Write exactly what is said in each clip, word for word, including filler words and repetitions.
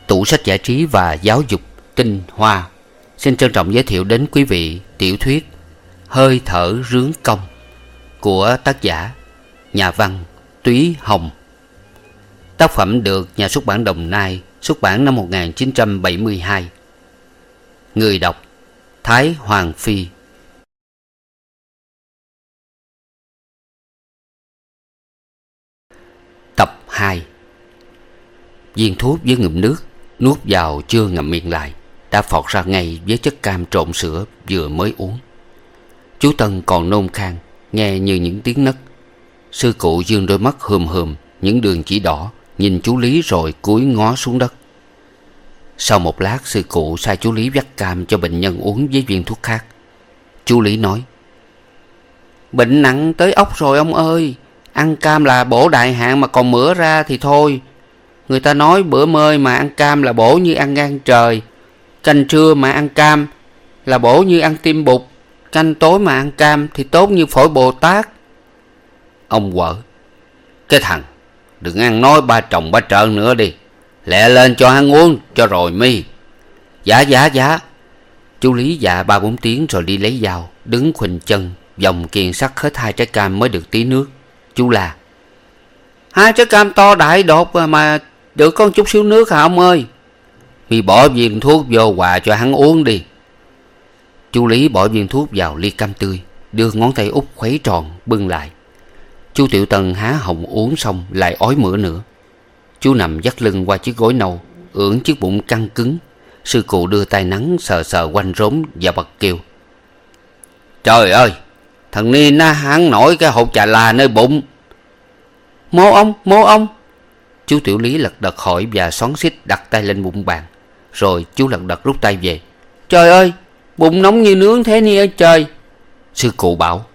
Tủ sách giải trí và giáo dục tinh hoa xin trân trọng giới thiệu đến quý vị tiểu thuyết Hơi thở rướng công của tác giả nhà văn Túy Hồng. Tác phẩm được nhà xuất bản Đồng Nai xuất bản năm một nghìn chín trăm bảy mươi hai. Người đọc Thái Hoàng Phi. Tập hai. Viên thuốc với ngụm nước nuốt vào chưa ngậm miệng lại đã phọt ra ngay với chất cam trộn sữa vừa mới uống. Chú Tân còn nôn khan, nghe như những tiếng nấc. Sư cụ dương đôi mắt hườm hườm những đường chỉ đỏ, nhìn chú Lý rồi cúi ngó xuống đất. Sau một lát, sư cụ sai chú Lý vắt cam cho bệnh nhân uống với viên thuốc khác. Chú Lý nói: "Bệnh nặng tới óc rồi ông ơi. Ăn cam là bổ đại hạn, mà còn mửa ra thì thôi. Người ta nói bữa mơi mà ăn cam là bổ như ăn gan trời, canh trưa mà ăn cam là bổ như ăn tim bụt, canh tối mà ăn cam thì tốt như phổi Bồ Tát." Ông quở: "Cái thằng, đừng ăn nói ba trồng ba trợn nữa đi. Lẹ lên cho hắn uống cho rồi mi." Dạ dạ dạ. Chú Lý dạ ba bốn tiếng rồi đi lấy dao, đứng khuỳnh chân vòng kiềng sắt hết hai trái cam mới được tí nước. Chú la: "Hai trái cam to đại đột mà được có chút xíu nước hả ông ơi? Mi bỏ viên thuốc vô quà cho hắn uống đi." Chú Lý bỏ viên thuốc vào ly cam tươi, đưa ngón tay út khuấy tròn bưng lại. Chú Tiểu Tân há họng uống xong lại ói mửa nữa. Chú nằm vắt lưng qua chiếc gối nâu, ưỡn chiếc bụng căng cứng. Sư cụ đưa tay nắng sờ sờ quanh rốn và bật kêu: "Trời ơi, thằng ni nó hắn nổi cái hột trà là nơi bụng." "Mô ông, mô ông." Chú Tiểu Lý lật đật hỏi và xoắn xít đặt tay lên bụng bàn. Rồi chú lật đật rút tay về. "Trời ơi, bụng nóng như nướng thế ni ơi trời." Sư cụ bảo: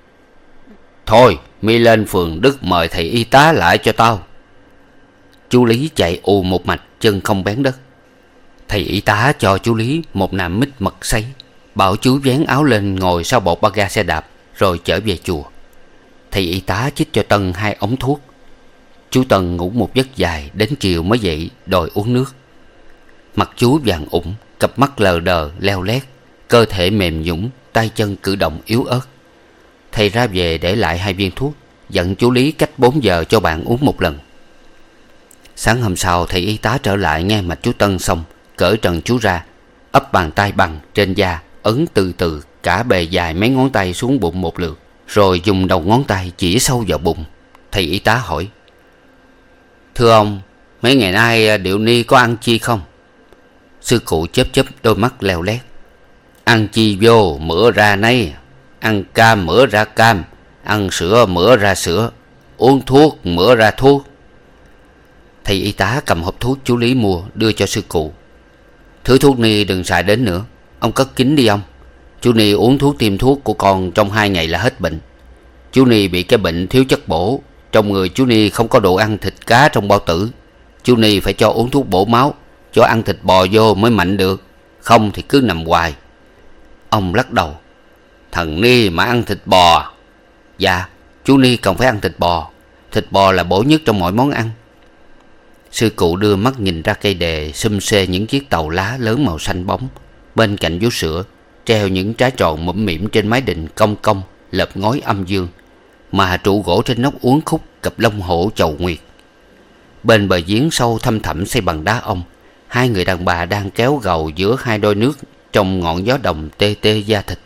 "Thôi, mi lên phường Đức mời thầy y tá lại cho tao." Chú Lý chạy ù một mạch, chân không bén đất. Thầy y tá cho chú Lý một nạm mít mật sấy, bảo chú vén áo lên ngồi sau bột ba ga xe đạp rồi trở về chùa. Thầy y tá chích cho Tân hai ống thuốc. Chú Tân ngủ một giấc dài đến chiều mới dậy đòi uống nước. Mặt chú vàng ủng, cặp mắt lờ đờ leo lét, cơ thể mềm nhũn, tay chân cử động yếu ớt. Thầy ra về để lại hai viên thuốc, dặn chú Lý cách bốn giờ cho bạn uống một lần. Sáng hôm sau, thầy y tá trở lại nghe mạch chú Tân xong, cởi trần chú ra, ấp bàn tay bằng trên da, ấn từ từ cả bề dài mấy ngón tay xuống bụng một lượt, rồi dùng đầu ngón tay chỉ sâu vào bụng. Thầy y tá hỏi: "Thưa ông, mấy ngày nay Điệu Ni có ăn chi không?" Sư cụ chớp chớp đôi mắt leo lét: "Ăn chi vô mửa ra nấy. Ăn cam mửa ra cam, ăn sữa mửa ra sữa, uống thuốc mửa ra thuốc." Thầy y tá cầm hộp thuốc chú Lý mua đưa cho sư cụ. "Thứ thuốc ni đừng xài đến nữa, ông cất kín đi ông. Chú Ni uống thuốc tiêm thuốc của con trong hai ngày là hết bệnh. Chú Ni bị cái bệnh thiếu chất bổ, trong người chú Ni không có đồ ăn thịt cá trong bao tử. Chú Ni phải cho uống thuốc bổ máu, cho ăn thịt bò vô mới mạnh được, không thì cứ nằm hoài." Ông lắc đầu: "Thằng Ni mà ăn thịt bò?" "Dạ, chú Ni cần phải ăn thịt bò. Thịt bò là bổ nhất trong mọi món ăn." Sư cụ đưa mắt nhìn ra cây đề xum xê những chiếc tàu lá lớn màu xanh bóng. Bên cạnh vú sữa treo những trái tròn mũm mĩm trên mái đình cong cong lợp ngói âm dương, mà trụ gỗ trên nóc uốn khúc cặp lông hổ chầu nguyệt. Bên bờ giếng sâu thăm thẳm xây bằng đá ông, hai người đàn bà đang kéo gầu giữa hai đôi nước trong ngọn gió đồng tê tê da thịt.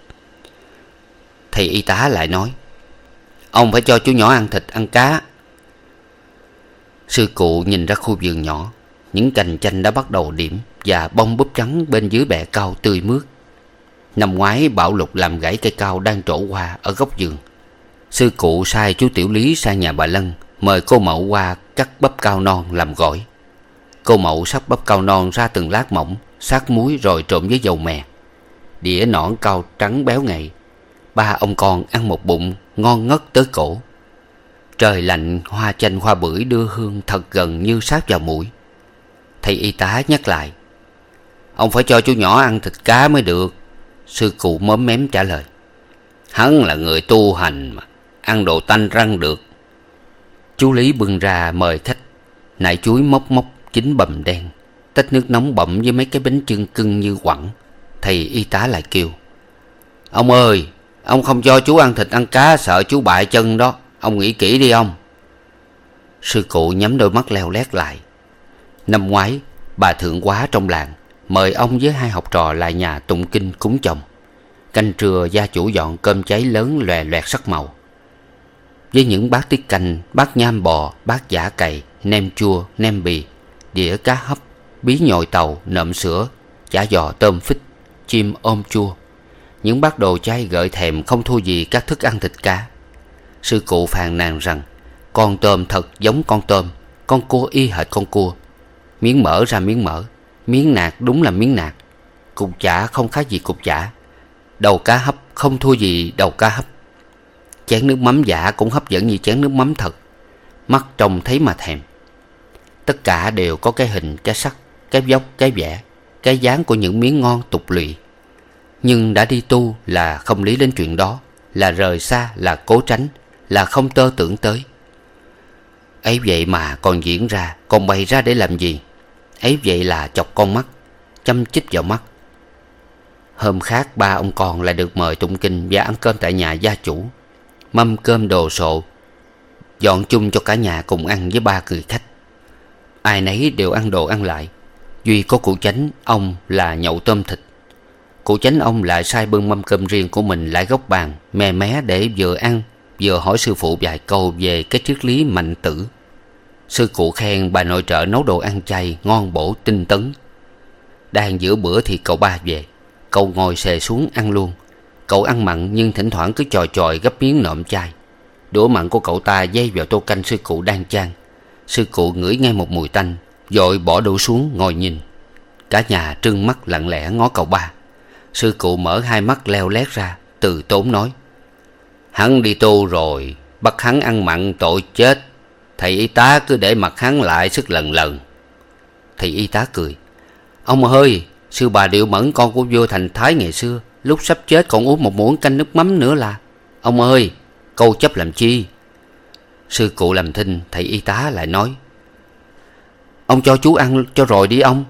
Thầy y tá lại nói: "Ông phải cho chú nhỏ ăn thịt ăn cá." Sư cụ nhìn ra khu vườn nhỏ, những cành chanh đã bắt đầu điểm và bông búp trắng bên dưới bẹ cao tươi mướt. Năm ngoái bão lụt làm gãy cây cao đang trổ hoa ở góc vườn. Sư cụ sai chú Tiểu Lý sang nhà bà Lân mời cô Mậu qua cắt bắp cao non làm gỏi. Cô Mậu sắp bắp cao non ra từng lát mỏng, sát muối rồi trộn với dầu mè. Đĩa nõn cao trắng béo ngậy. Ba ông con ăn một bụng ngon ngất tới cổ. Trời lạnh, hoa chanh hoa bưởi đưa hương thật gần như sát vào mũi. Thầy y tá nhắc lại: "Ông phải cho chú nhỏ ăn thịt cá mới được." Sư cụ móm mém trả lời: "Hắn là người tu hành mà, ăn đồ tanh răng được." Chú Lý bưng ra mời khách, nải chuối mốc mốc chín bầm đen. tách nước nóng bậm với mấy cái bánh chưng cưng như quặng. Thầy y tá lại kêu: "Ông ơi, ông không cho chú ăn thịt ăn cá, sợ chú bại chân đó. Ông nghĩ kỹ đi ông." Sư cụ nhắm đôi mắt leo lét lại. Năm ngoái, bà thượng quá trong làng mời ông với hai học trò lại nhà tụng kinh cúng chồng. Canh trưa, gia chủ dọn cơm cháy lớn lòe loẹt sắc màu, với những bát tiết canh, bát nham bò, bát chả cày, nem chua, nem bì, đĩa cá hấp, bí nhồi tàu, nộm sữa, chả giò tôm phích, chim ôm chua. Những bát đồ chay gợi thèm không thua gì các thức ăn thịt cá. Sư cụ phàn nàn rằng con tôm thật giống con tôm, con cua y hệt con cua. Miếng mỡ ra miếng mỡ, miếng nạc đúng là miếng nạc, cục chả không khác gì cục chả, đầu cá hấp không thua gì đầu cá hấp. Chén nước mắm giả cũng hấp dẫn như chén nước mắm thật, mắt trông thấy mà thèm. Tất cả đều có cái hình, cái sắc, cái vóc, cái vẻ, cái dáng của những miếng ngon tục lụy. Nhưng đã đi tu là không lý đến chuyện đó, là rời xa, là cố tránh, là không tơ tưởng tới. Ấy vậy mà còn diễn ra, còn bày ra để làm gì? Ấy vậy là chọc con mắt, chăm chích vào mắt. Hôm khác ba ông con lại được mời tụng kinh và ăn cơm tại nhà gia chủ. Mâm cơm đồ sộ, dọn chung cho cả nhà cùng ăn với ba người khách. Ai nấy đều ăn đồ ăn lại, duy có cụ Chánh ông là nhậu tôm thịt. Cụ Chánh ông lại sai bưng mâm cơm riêng của mình lại góc bàn, mè mé để vừa ăn vừa hỏi sư phụ vài câu về cái triết lý mạnh tử. Sư cụ khen bà nội trợ nấu đồ ăn chay ngon bổ tinh tấn. Đang giữa bữa thì cậu ba về. Cậu ngồi xề xuống ăn luôn. Cậu ăn mặn nhưng thỉnh thoảng cứ chòi chòi gấp miếng nộm chay. Đũa mặn của cậu ta dây vào tô canh sư cụ đang chan. Sư cụ ngửi ngay một mùi tanh, vội bỏ đũa xuống ngồi nhìn. Cả nhà trừng mắt lặng lẽ ngó cậu ba. Sư cụ mở hai mắt leo lét ra, từ tốn nói: "Hắn đi tu rồi, bắt hắn ăn mặn tội chết. Thầy y tá cứ để mặt hắn lại sức lần lần." Thầy y tá cười: "Ông ơi, sư bà Điệu Mẫn con của vua Thành Thái ngày xưa, lúc sắp chết còn uống một muỗng canh nước mắm nữa là. Ông ơi, câu chấp làm chi?" Sư cụ làm thinh. Thầy y tá lại nói: "Ông cho chú ăn cho rồi đi ông."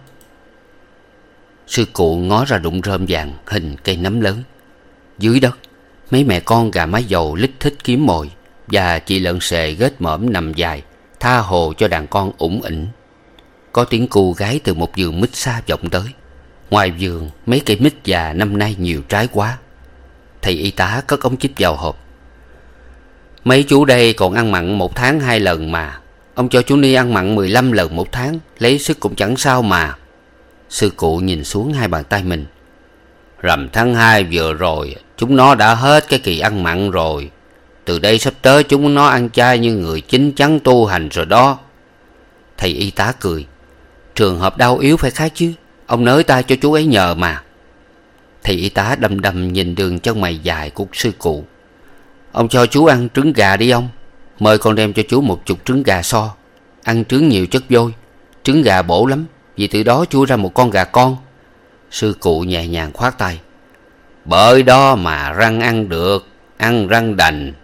Sư cụ ngó ra đụng rơm vàng hình cây nấm lớn. Dưới đất, mấy mẹ con gà mái dầu lít thích kiếm mồi, và chị lợn xề ghét mõm nằm dài tha hồ cho đàn con ủng ỉnh. Có tiếng cu gái từ một vườn mít xa vọng tới. Ngoài vườn, mấy cây mít già năm nay nhiều trái quá. Thầy y tá cất ống chích vào hộp: "Mấy chú đây còn ăn mặn một tháng hai lần mà. Ông cho chú Ni ăn mặn mười lăm lần một tháng, lấy sức cũng chẳng sao mà." Sư cụ nhìn xuống hai bàn tay mình: "Rằm tháng hai vừa rồi, chúng nó đã hết cái kỳ ăn mặn rồi. Từ đây sắp tới chúng nó ăn chay như người chín chắn tu hành rồi đó." Thầy y tá cười: "Trường hợp đau yếu phải khác chứ. Ông nới tay cho chú ấy nhờ mà." Thầy y tá đăm đăm nhìn đường chân mày dài của sư cụ: "Ông cho chú ăn trứng gà đi ông. Mời con đem cho chú một chục trứng gà so. Ăn trứng nhiều chất vôi, trứng gà bổ lắm, vì từ đó chui ra một con gà con." Sư cụ nhẹ nhàng khoát tay: "Bởi đó mà răng ăn được, ăn răng đành."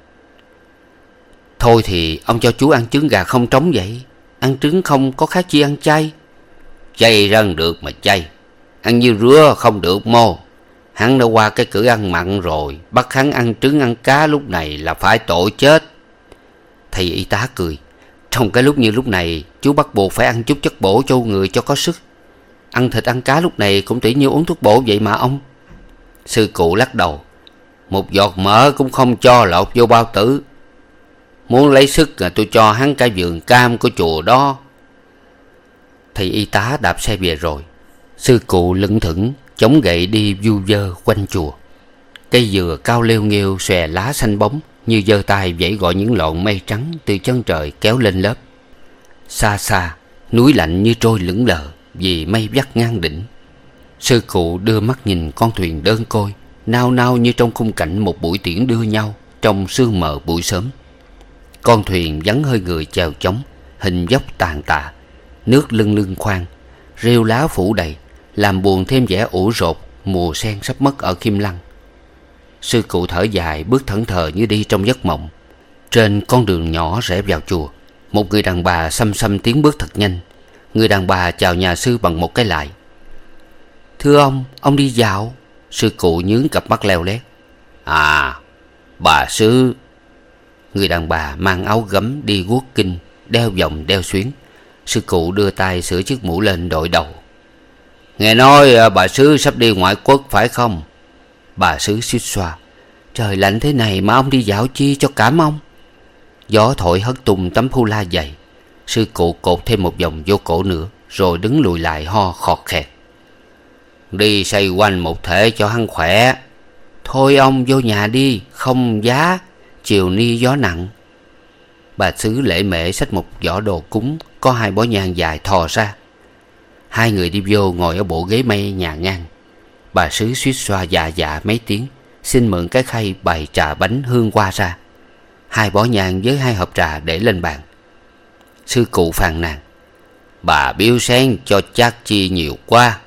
"Thôi thì ông cho chú ăn trứng gà không trống vậy. Ăn trứng không có khác chi ăn chay." "Chay răng được mà chay, ăn như rứa không được mô. Hắn đã qua cái cử ăn mặn rồi, bắt hắn ăn trứng ăn cá lúc này là phải tội chết." Thầy y tá cười: "Trong cái lúc như lúc này, chú bắt buộc phải ăn chút chất bổ cho người cho có sức. Ăn thịt ăn cá lúc này cũng tỉ như uống thuốc bổ vậy mà ông." Sư cụ lắc đầu: "Một giọt mỡ cũng không cho lọt vô bao tử. Muốn lấy sức là tôi cho hắn cả vườn cam của chùa đó." Thầy y tá đạp xe về rồi. Sư cụ lững thững chống gậy đi vu vơ quanh chùa. Cây dừa cao lêu nghêu xòe lá xanh bóng, như giơ tay vẫy gọi những lọn mây trắng từ chân trời kéo lên lớp. Xa xa, núi lạnh như trôi lững lờ vì mây vắt ngang đỉnh. Sư cụ đưa mắt nhìn con thuyền đơn côi, nao nao như trong khung cảnh một buổi tiễn đưa nhau trong sương mờ buổi sớm. Con thuyền vắng hơi người chèo chống, hình dốc tàn tạ, nước lưng lưng khoan, rêu lá phủ đầy, làm buồn thêm vẻ ủ rột mùa sen sắp mất ở Kim Lăng. Sư cụ thở dài bước thẫn thờ như đi trong giấc mộng. Trên con đường nhỏ rẽ vào chùa, một người đàn bà xăm xăm tiến bước thật nhanh. Người đàn bà chào nhà sư bằng một cái lại. Thưa ông, ông đi dạo. Sư cụ nhướng cặp mắt leo lét. À, bà sư. Người đàn bà mang áo gấm đi guốc kinh, đeo vòng đeo xuyến. Sư cụ đưa tay sửa chiếc mũ lên đội đầu. Nghe nói bà sư sắp đi ngoại quốc phải không? Bà sư suýt xoa. Trời lạnh thế này mà ông đi dạo chi cho cảm ông. Gió thổi hất tung tấm phu la dày. Sư cụ cột thêm một vòng vô cổ nữa, rồi đứng lùi lại ho khọt khẹt. Đi xoay quanh một thể cho hắn khỏe. Thôi ông vô nhà đi, không giá. Chiều ni gió nặng. Bà xứ lễ mễ xách một giỏ đồ cúng, có hai bó nhang dài thò ra. Hai người đi vô ngồi ở bộ ghế mây nhà ngang. Bà xứ suýt xoa dạ dạ mấy tiếng, xin mượn cái khay bày trà bánh hương hoa ra. Hai bó nhang với hai hộp trà để lên bàn. Sư cụ phàn nàn. Bà biếu sáng cho chắc chi nhiều quá.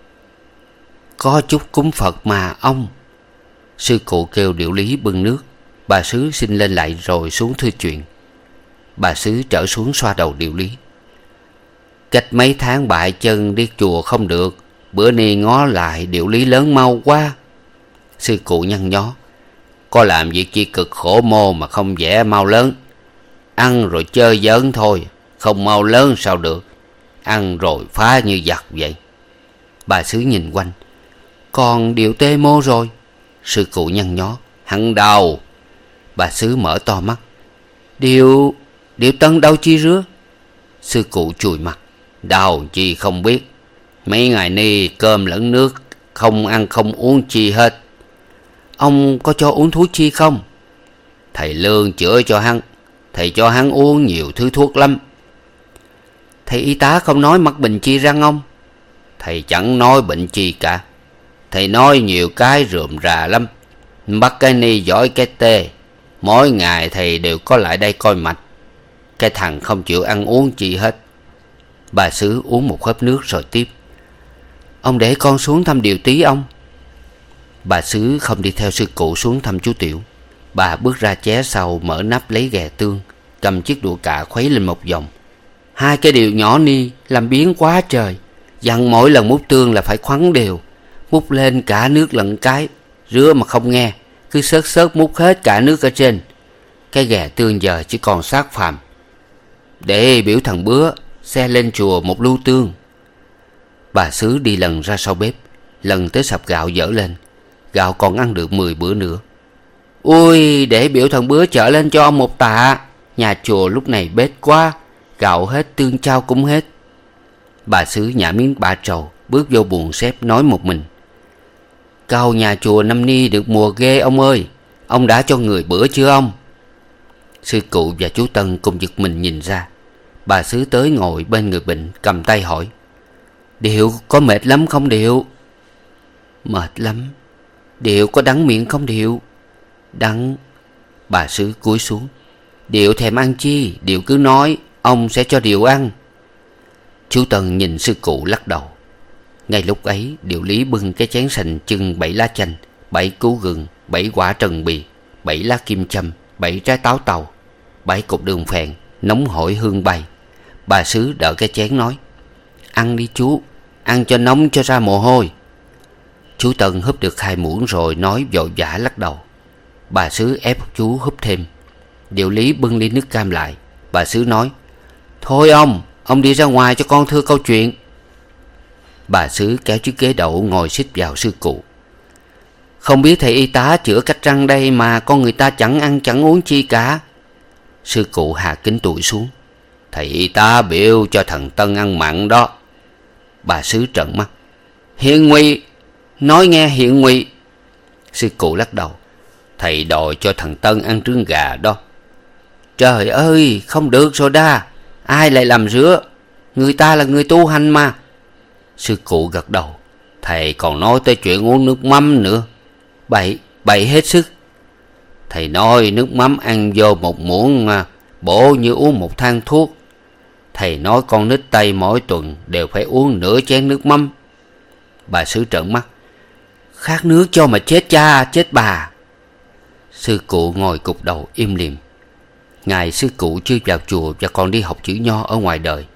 Có chút cúng Phật mà ông. Sư cụ kêu điệu lý bưng nước. Bà xứ xin lên lại rồi xuống thư chuyện. Bà xứ trở xuống xoa đầu điệu lý. Cách mấy tháng bại chân đi chùa không được. Bữa nay ngó lại điệu lý lớn mau quá. Sư cụ nhăn nhó. Có làm việc chi cực khổ mô mà không vẽ mau lớn. Ăn rồi chơi giỡn thôi, không mau lớn sao được. Ăn rồi phá như giặc vậy. Bà xứ nhìn quanh. Còn điệu tê mô rồi. Sư cụ nhăn nhó. Hắn đâu? Bà xứ mở to mắt. Điệu... Điệu tân đâu chi rứa? Sư cụ chùi mặt. Đâu chi không biết. Mấy ngày nay cơm lẫn nước, không ăn không uống chi hết. Ông có cho uống thuốc chi không? Thầy Lương chữa cho hắn. Thầy cho hắn uống nhiều thứ thuốc lắm. Thầy y tá không nói mắc bệnh chi răng ông? Thầy chẳng nói bệnh chi cả. Thầy nói nhiều cái rườm rà lắm. Bắt cái ni giỏi cái tê. Mỗi ngày thầy đều có lại đây coi mạch. Cái thằng không chịu ăn uống chi hết. Bà xứ uống một hớp nước rồi tiếp. Ông để con xuống thăm điều tí ông. Bà xứ không đi theo sư cụ xuống thăm chú Tiểu. Bà bước ra ché sau, mở nắp lấy ghè tương, cầm chiếc đũa cạ khuấy lên một vòng. Hai cái điều nhỏ ni làm biến quá trời. Dặn mỗi lần múc tương là phải khoắn đều. Múc lên cả nước lẫn cái. Rứa mà không nghe, cứ sớt sớt múc hết cả nước ở trên. Cái ghè tương giờ chỉ còn xác phàm. Để biểu thằng Bứa xe lên chùa một lu tương. Bà xứ đi lần ra sau bếp, lần tới sạp gạo dở lên. Gạo còn ăn được mười bữa nữa. Ui, để biểu thằng Bứa chở lên cho ông một tạ. Nhà chùa lúc này bết quá. Gạo hết, tương trao cũng hết. Bà xứ nhả miếng ba trầu, bước vô buồng xếp nói một mình. Cau nhà chùa năm ni được mùa ghê ông ơi. Ông đã cho người bữa chưa ông? Sư cụ và chú Tân cùng giật mình nhìn ra. Bà xứ tới ngồi bên người bệnh, cầm tay hỏi. Điệu có mệt lắm không Điệu? Mệt lắm. Điệu có đắng miệng không Điệu? Đắng. Bà xứ cúi xuống. Điệu thèm ăn chi? Điệu cứ nói, ông sẽ cho Điệu ăn. Chú Tân nhìn sư cụ lắc đầu. Ngay lúc ấy, Điệu lý bưng cái chén sành chưng bảy lá chanh, bảy củ gừng, bảy quả trần bì, bảy lá kim châm, bảy trái táo tàu, bảy cục đường phèn, nóng hổi hương bay. Bà xứ đỡ cái chén nói. Ăn đi chú, ăn cho nóng cho ra mồ hôi. Chú Tân húp được hai muỗng rồi nói vội vã lắc đầu. Bà xứ ép chú húp thêm. Điệu lý bưng ly nước cam lại. Bà xứ nói. Thôi ông, ông đi ra ngoài cho con thưa câu chuyện. Bà xứ kéo chiếc ghế đậu ngồi xích vào sư cụ. Không biết thầy y tá chữa cách răng đây mà con người ta chẳng ăn chẳng uống chi cả. Sư cụ hạ kính tuổi xuống. Thầy y tá biểu cho thằng Tân ăn mặn đó. Bà xứ trợn mắt. Hiện nguy. Nói nghe hiện nguy. Sư cụ lắc đầu. Thầy đòi cho thằng Tân ăn trứng gà đó. Trời ơi, không được rồi đa. Ai lại làm rứa? Người ta là người tu hành mà. Sư cụ gật đầu. Thầy còn nói tới chuyện uống nước mắm nữa. Bậy, bậy hết sức. Thầy nói nước mắm ăn vô một muỗng bổ như uống một thang thuốc. Thầy nói con nít Tây mỗi tuần đều phải uống nửa chén nước mắm. Bà xứ trợn mắt. Khát nước cho mà chết cha chết bà. Sư cụ ngồi cụp đầu im lìm. Ngày sư cụ chưa vào chùa và còn đi học chữ nho ở ngoài đời.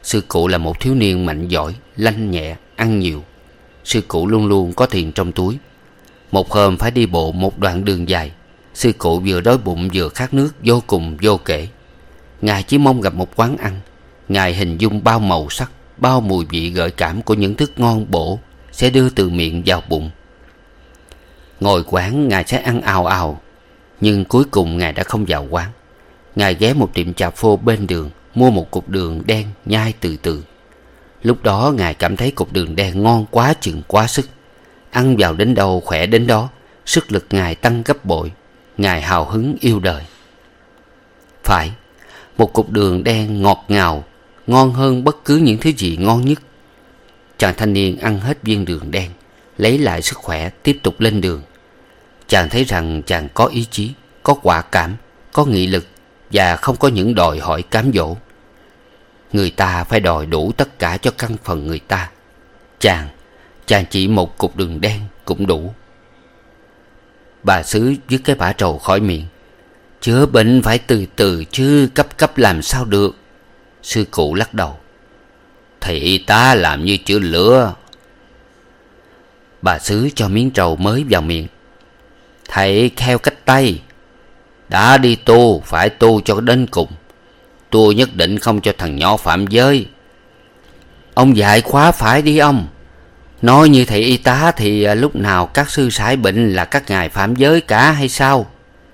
Sư cụ là một thiếu niên mạnh giỏi, lanh nhẹ, ăn nhiều. Sư cụ luôn luôn có tiền trong túi. Một hôm phải đi bộ một đoạn đường dài. Sư cụ vừa đói bụng vừa khát nước vô cùng vô kể. Ngài chỉ mong gặp một quán ăn. Ngài hình dung bao màu sắc, bao mùi vị gợi cảm của những thức ngon bổ sẽ đưa từ miệng vào bụng. Ngồi quán Ngài sẽ ăn ào ào. Nhưng cuối cùng Ngài đã không vào quán. Ngài ghé một tiệm trà phô bên đường, mua một cục đường đen nhai từ từ. Lúc đó Ngài cảm thấy cục đường đen ngon quá chừng quá sức. Ăn vào đến đâu khỏe đến đó. Sức lực Ngài tăng gấp bội. Ngài hào hứng yêu đời. Phải, một cục đường đen ngọt ngào, ngon hơn bất cứ những thứ gì ngon nhất. Chàng thanh niên ăn hết viên đường đen, lấy lại sức khỏe tiếp tục lên đường. Chàng thấy rằng chàng có ý chí, có quả cảm, có nghị lực và không có những đòi hỏi cám dỗ. Người ta phải đòi đủ tất cả cho căn phần người ta. Chàng, chàng chỉ một cục đường đen cũng đủ. Bà xứ dứt cái bã trầu khỏi miệng. Chữa bệnh phải từ từ chứ cấp cấp làm sao được. Sư cụ lắc đầu. Thầy y tá làm như chữa lửa. Bà xứ cho miếng trầu mới vào miệng. Thầy theo cách Tây. Đã đi tu phải tu cho đến cùng. Tôi nhất định không cho thằng nhỏ phạm giới. Ông dạy khóa phải đi ông. Nói như thầy y tá thì lúc nào các sư sải bệnh là các ngài phạm giới cả hay sao?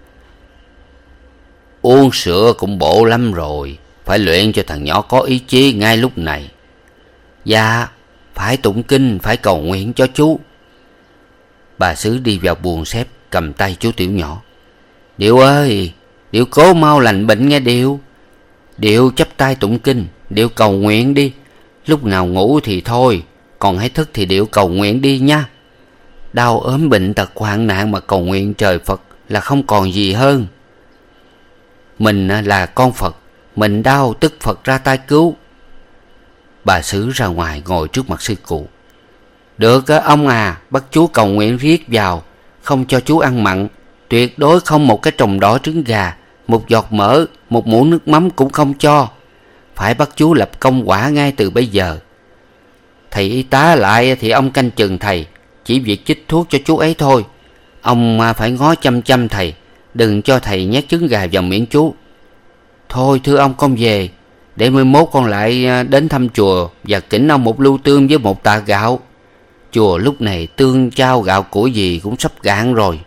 Uống sữa cũng bổ lắm rồi. Phải luyện cho thằng nhỏ có ý chí ngay lúc này. Dạ, phải tụng kinh, phải cầu nguyện cho chú. Bà xứ đi vào buồng xếp, cầm tay chú Tiểu nhỏ. Điệu ơi, Điệu cố mau lành bệnh nghe Điệu. Điệu chắp tay tụng kinh, Điệu cầu nguyện đi. Lúc nào ngủ thì thôi, còn hãy thức thì Điệu cầu nguyện đi nha. Đau ốm bệnh tật hoạn nạn mà cầu nguyện trời Phật là không còn gì hơn. Mình là con Phật, mình đau tức Phật ra tay cứu. Bà xứ ra ngoài ngồi trước mặt sư cụ. Được ông à, bắt chú cầu nguyện riết vào. Không cho chú ăn mặn. Tuyệt đối không một cái trồng đỏ trứng gà, một giọt mỡ, một muỗng nước mắm cũng không cho. Phải bắt chú lập công quả ngay từ bây giờ. Thầy y tá lại thì ông canh chừng thầy. Chỉ việc chích thuốc cho chú ấy thôi. Ông phải ngó chăm chăm thầy. Đừng cho thầy nhét trứng gà vào miệng chú. Thôi thưa ông con về. Để mai mốt con lại đến thăm chùa và kính ông một lưu tương với một tạ gạo. Chùa lúc này tương chao gạo củi gì cũng sắp cạn rồi.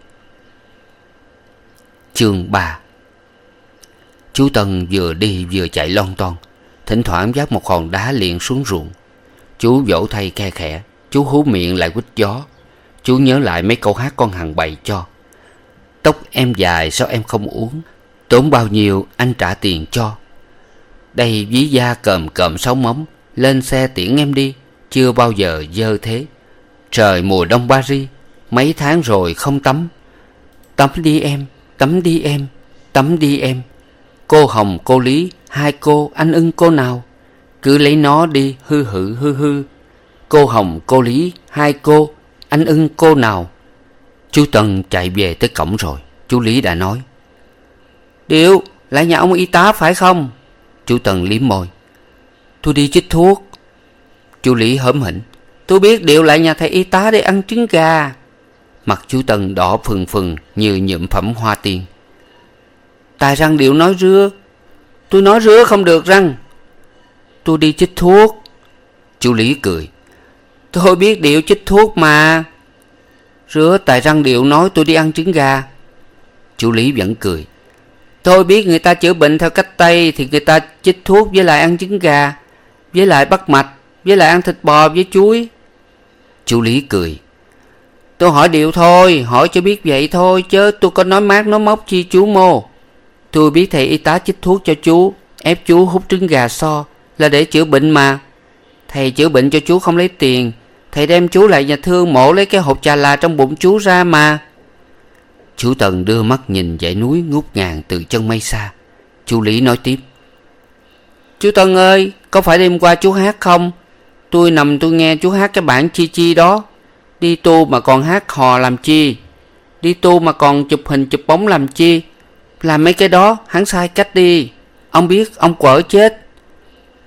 Chương ba. Chú Tân vừa đi vừa chạy lon ton. Thỉnh thoảng vác một hòn đá liền xuống ruộng. Chú vỗ tay khe khẽ. Chú hú miệng lại quýt gió. Chú nhớ lại mấy câu hát con Hằng bày cho. Tóc em dài sao em không uống, tốn bao nhiêu anh trả tiền cho. Đây ví da còm còm sáu móng, lên xe tiễn em đi, chưa bao giờ dơ thế. Trời mùa đông Paris, mấy tháng rồi không tắm. Tắm đi em, tắm đi em, tắm đi em. Cô Hồng cô Lý, hai cô anh ưng cô nào? Cứ lấy nó đi hư hự hư hư. Cô Hồng cô Lý, hai cô anh ưng cô nào? Chú Tân chạy về tới cổng rồi. Chú Lý đã nói. Điệu, lại nhà ông y tá phải không? Chú Tân liếm môi. Tôi đi chích thuốc. Chú Lý hớm hỉnh. Tôi biết Điệu lại nhà thầy y tá để ăn trứng gà. Mặt chú Tân đỏ phừng phừng như nhuộm phẩm hoa tiên. Tại răng Điệu nói rứa. Tôi nói rứa không được răng. Tôi đi chích thuốc. Chú Lý cười. Tôi biết Điệu chích thuốc mà. Rứa tại răng Điệu nói tôi đi ăn trứng gà. Chú Lý vẫn cười. Tôi biết người ta chữa bệnh theo cách Tây thì người ta chích thuốc với lại ăn trứng gà, với lại bắt mạch, với lại ăn thịt bò với chuối. Chú Lý cười. Tôi hỏi Điệu thôi, hỏi cho biết vậy thôi, chứ tôi có nói mát nói móc chi chú mô. Tôi biết thầy y tá chích thuốc cho chú, ép chú hút trứng gà so là để chữa bệnh mà. Thầy chữa bệnh cho chú không lấy tiền. Thầy đem chú lại nhà thương mổ lấy cái hộp trà là trong bụng chú ra mà. Chú Tần đưa mắt nhìn dãy núi ngút ngàn từ chân mây xa. Chú Lý nói tiếp. Chú Tân ơi, có phải đêm qua chú hát không? Tôi nằm tôi nghe chú hát cái bản chi chi đó. Đi tu mà còn hát hò làm chi? Đi tu mà còn chụp hình chụp bóng làm chi? Làm mấy cái đó hắn sai cách đi. Ông biết ông quở chết.